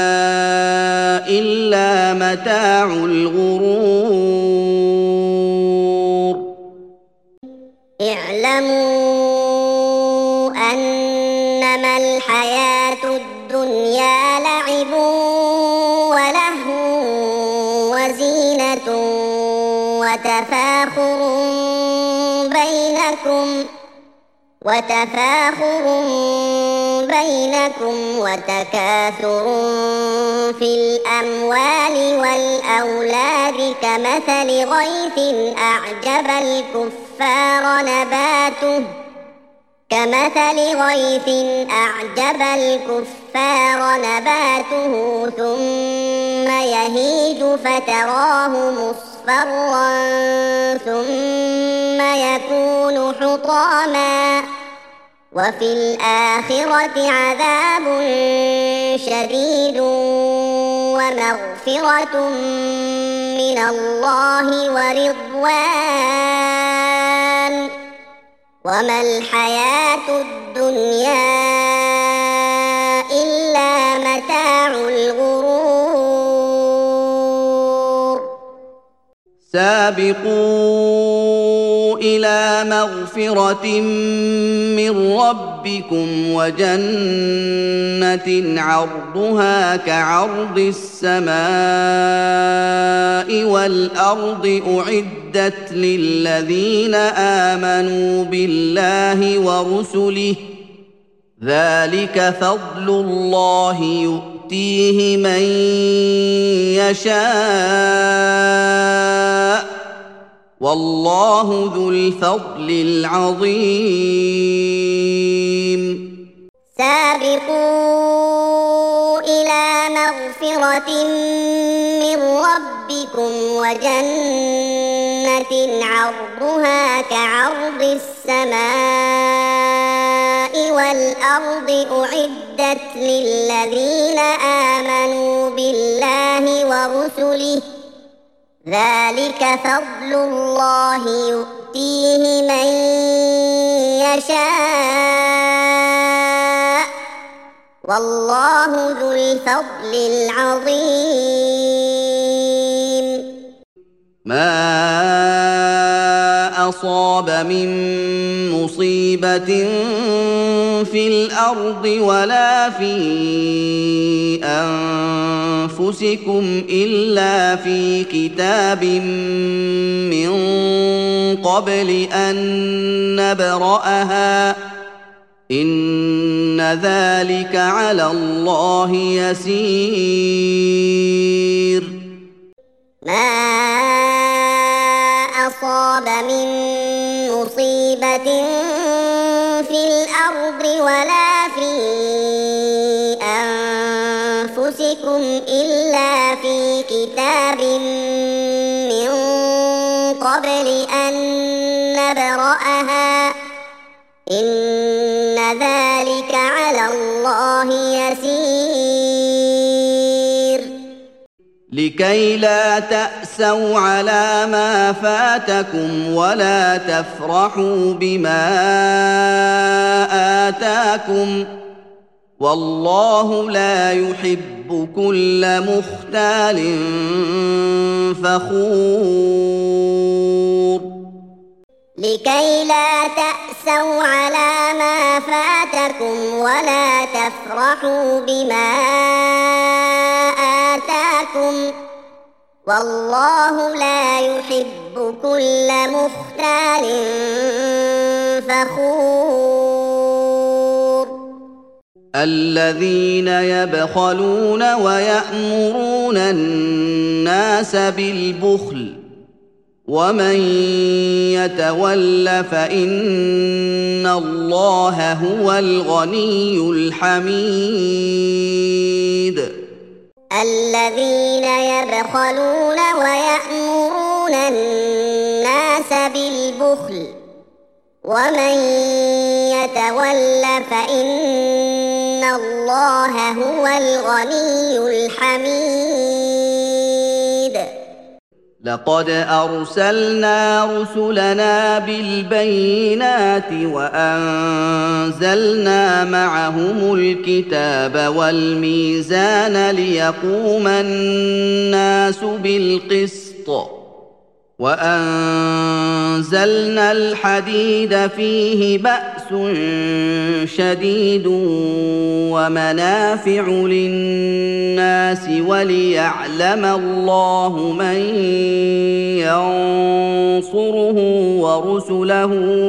إلا متاع الغرور اعلموا أنما الحياة الدنيا لعب ولهو وزينة وتفاخر بينكم وتفاخر بينكم وتكاثر في الأموال والأولاد كمثل غيث أعجب الكفار نباته كمثل غيث أعجب الكفار نباته ثم يهيج فتراه مصفرا ثم يكون حطاما وفي الآخرة عذاب شديد ومغفرة من الله ورضوان وما الحياة الدنيا إلا متاع الغرور سابقوا إلى مغفرة من ربكم وجنة عرضها كعرض السماء والأرض أعدت للذين آمنوا بالله ورسله ذلك فضل الله يؤتيه يؤتيه من يشاء والله ذو الفضل العظيم. سابقوا إلى مغفرة من ربكم وجنة عرضها كعرض السماء والأرض أعدت للذين آمنوا بالله ورسله ذلك فضل الله يؤتيه من يشاء والله ذو الفضل العظيم. ما أصاب من مصيبة في الأرض ولا في أنفسكم إلا في كتاب من قبل أن نبرأها إن ذلك على الله يسير. ما أصاب من مصيبة في الأرض ولا في أنفسكم إلا في كتاب من قبل أن نبرأها إن ذلك على الله يسير. لكي لا تأسوا على ما فاتكم ولا تفرحوا بما آتاكم والله لا يحب كل مختال فخور. لكي لا تأسوا على ما فاتكم ولا تفرحوا بما آتاكم والله لا يحب كل مختال فخور. الذين يبخلون ويأمرون الناس بالبخل ومن يتول فإن الله هو الغني الحميد. الذين يبخلون ويأمرون الناس بالبخل ومن يتول فإن الله هو الغني الحميد. لقد أرسلنا رسلنا بالبينات وأنزلنا معهم الكتاب والميزان ليقوم الناس بالقسط وأنزلنا الحديد فيه بأس شديد ومنافع للناس وليعلم الله من ينصره ورسله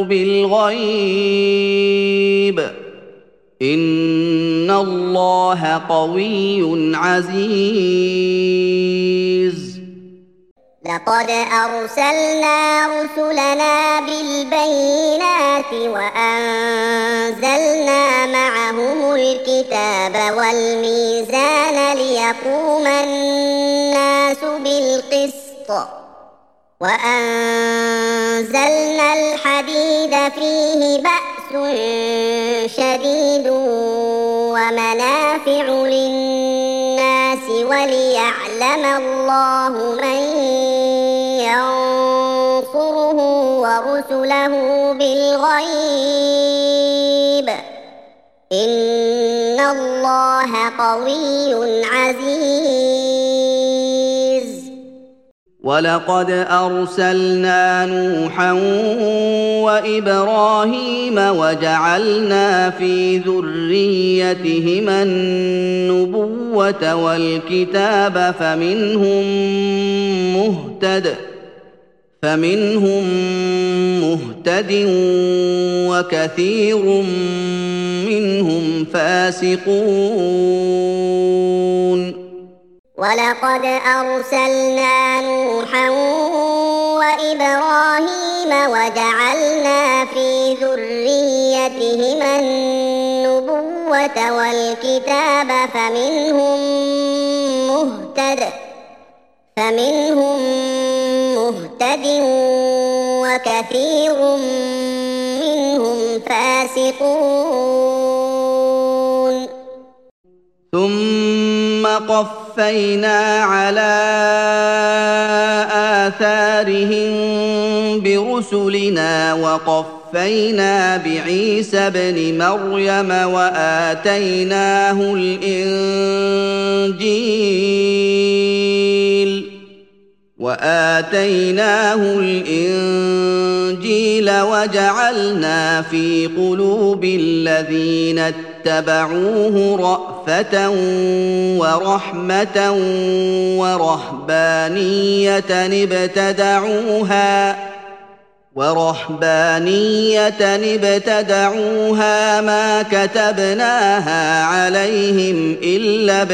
بالغيب إن الله قوي عزيز. لقد أرسلنا رسلنا بالبينات وأنزلنا معهم الكتاب والميزان ليقوم الناس بالقسط وأنزلنا الحديد فيه بأس شديد ومنافع للناس وليعلم الله من ينصره ورسله بالغيب إن الله قوي عزيز. ولقد أرسلنا نوحا وإبراهيم وجعلنا في ذريتهما النبوة والكتاب فمنهم مهتد فمنهم مهتد وكثير منهم فاسقون. ولقد أرسلنا نوحا وإبراهيم وجعلنا في ذريتهما النبوة والكتاب فمنهم مهتد فمنهم مهتد وكثير منهم فاسقون. ثم قفينا على آثارهم برسلنا وقفينا بعيسى ابن مريم وآتيناه الإنجيل وآتيناه الإنجيل وجعلنا في قلوب الذين اتبعوه رأفة ورحمة ورهبانية ابتدعوها ورهبانية ابتدعوها ما كتبناها عليهم إلا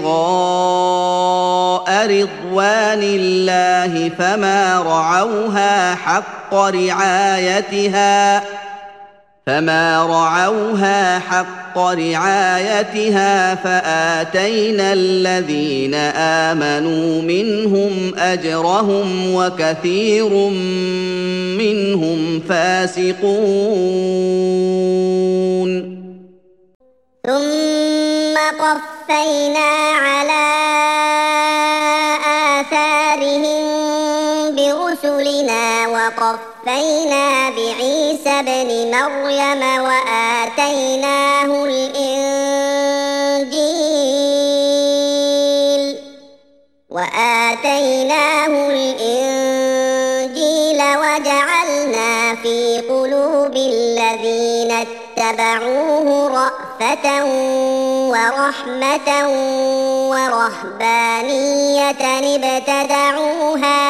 ابتغاء رضوان الله فما رعوها حق رعايتها فما رعوها حق رعايتها فآتينا الذين آمنوا منهم أجرهم وكثير منهم فاسقون. ثم قفينا على آثارهم برسلنا وقفينا بعيسى ابن مريم وآتيناه الإنجيل وآتيناه الإنجيل وجعلنا في قلوب الذين اتبعوه رأفة ورحمة ورهبانية ابتدعوها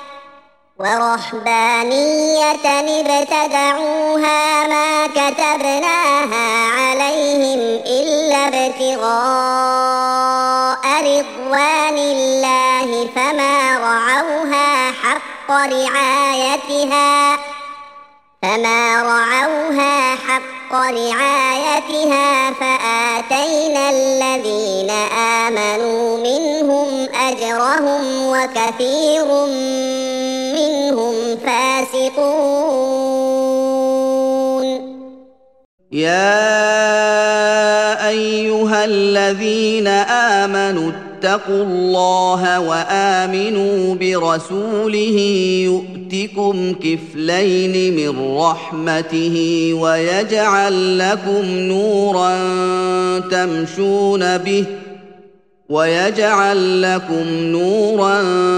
ورهبانية ابتدعوها ما كتبناها عليهم إلا ابتغاء رضوان الله فما رعوها حق رعايتها فما رعوها حق رعايتها فآتينا الذين آمنوا منهم أجرهم وكثير منهم فاسقون. يا أيها الذين آمنوا اتقوا الله وآمنوا برسوله يؤتكم كفلين من رحمته ويجعل لكم نورا تمشون به ويجعل لكم نورا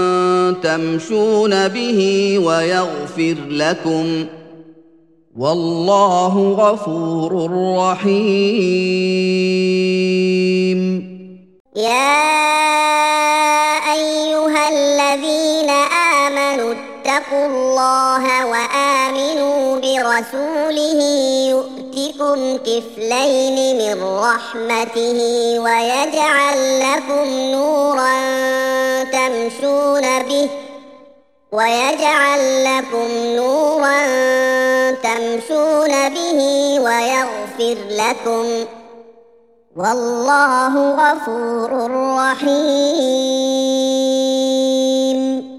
تمشون به ويغفر لكم والله غفور رحيم. يا أيها الذين آمنوا اتقوا الله وآمنوا برسوله يؤتكم كفلين من رحمته ويجعل لكم نورا تمشون به ويجعل لكم نورا تمشون به ويغفر لكم والله غفور رحيم.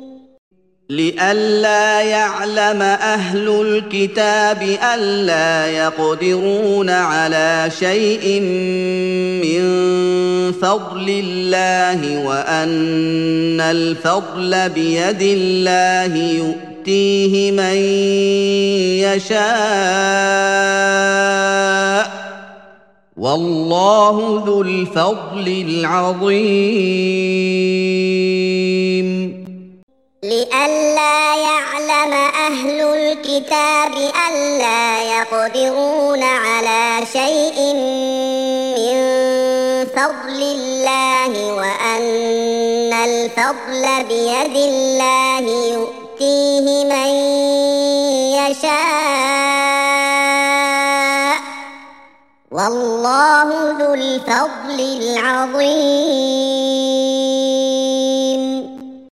لئلا يعلم أهل الكتاب ألا يقدرون على شيء من فضل الله وأن الفضل بيد الله يؤتيه من يشاء والله ذو الفضل العظيم. لئلا يعلم أهل الكتاب ألا يقدرون على شيء من فضل الله وأن الفضل بيد الله يؤتيه يؤتيه من يشاء والله ذو الفضل العظيم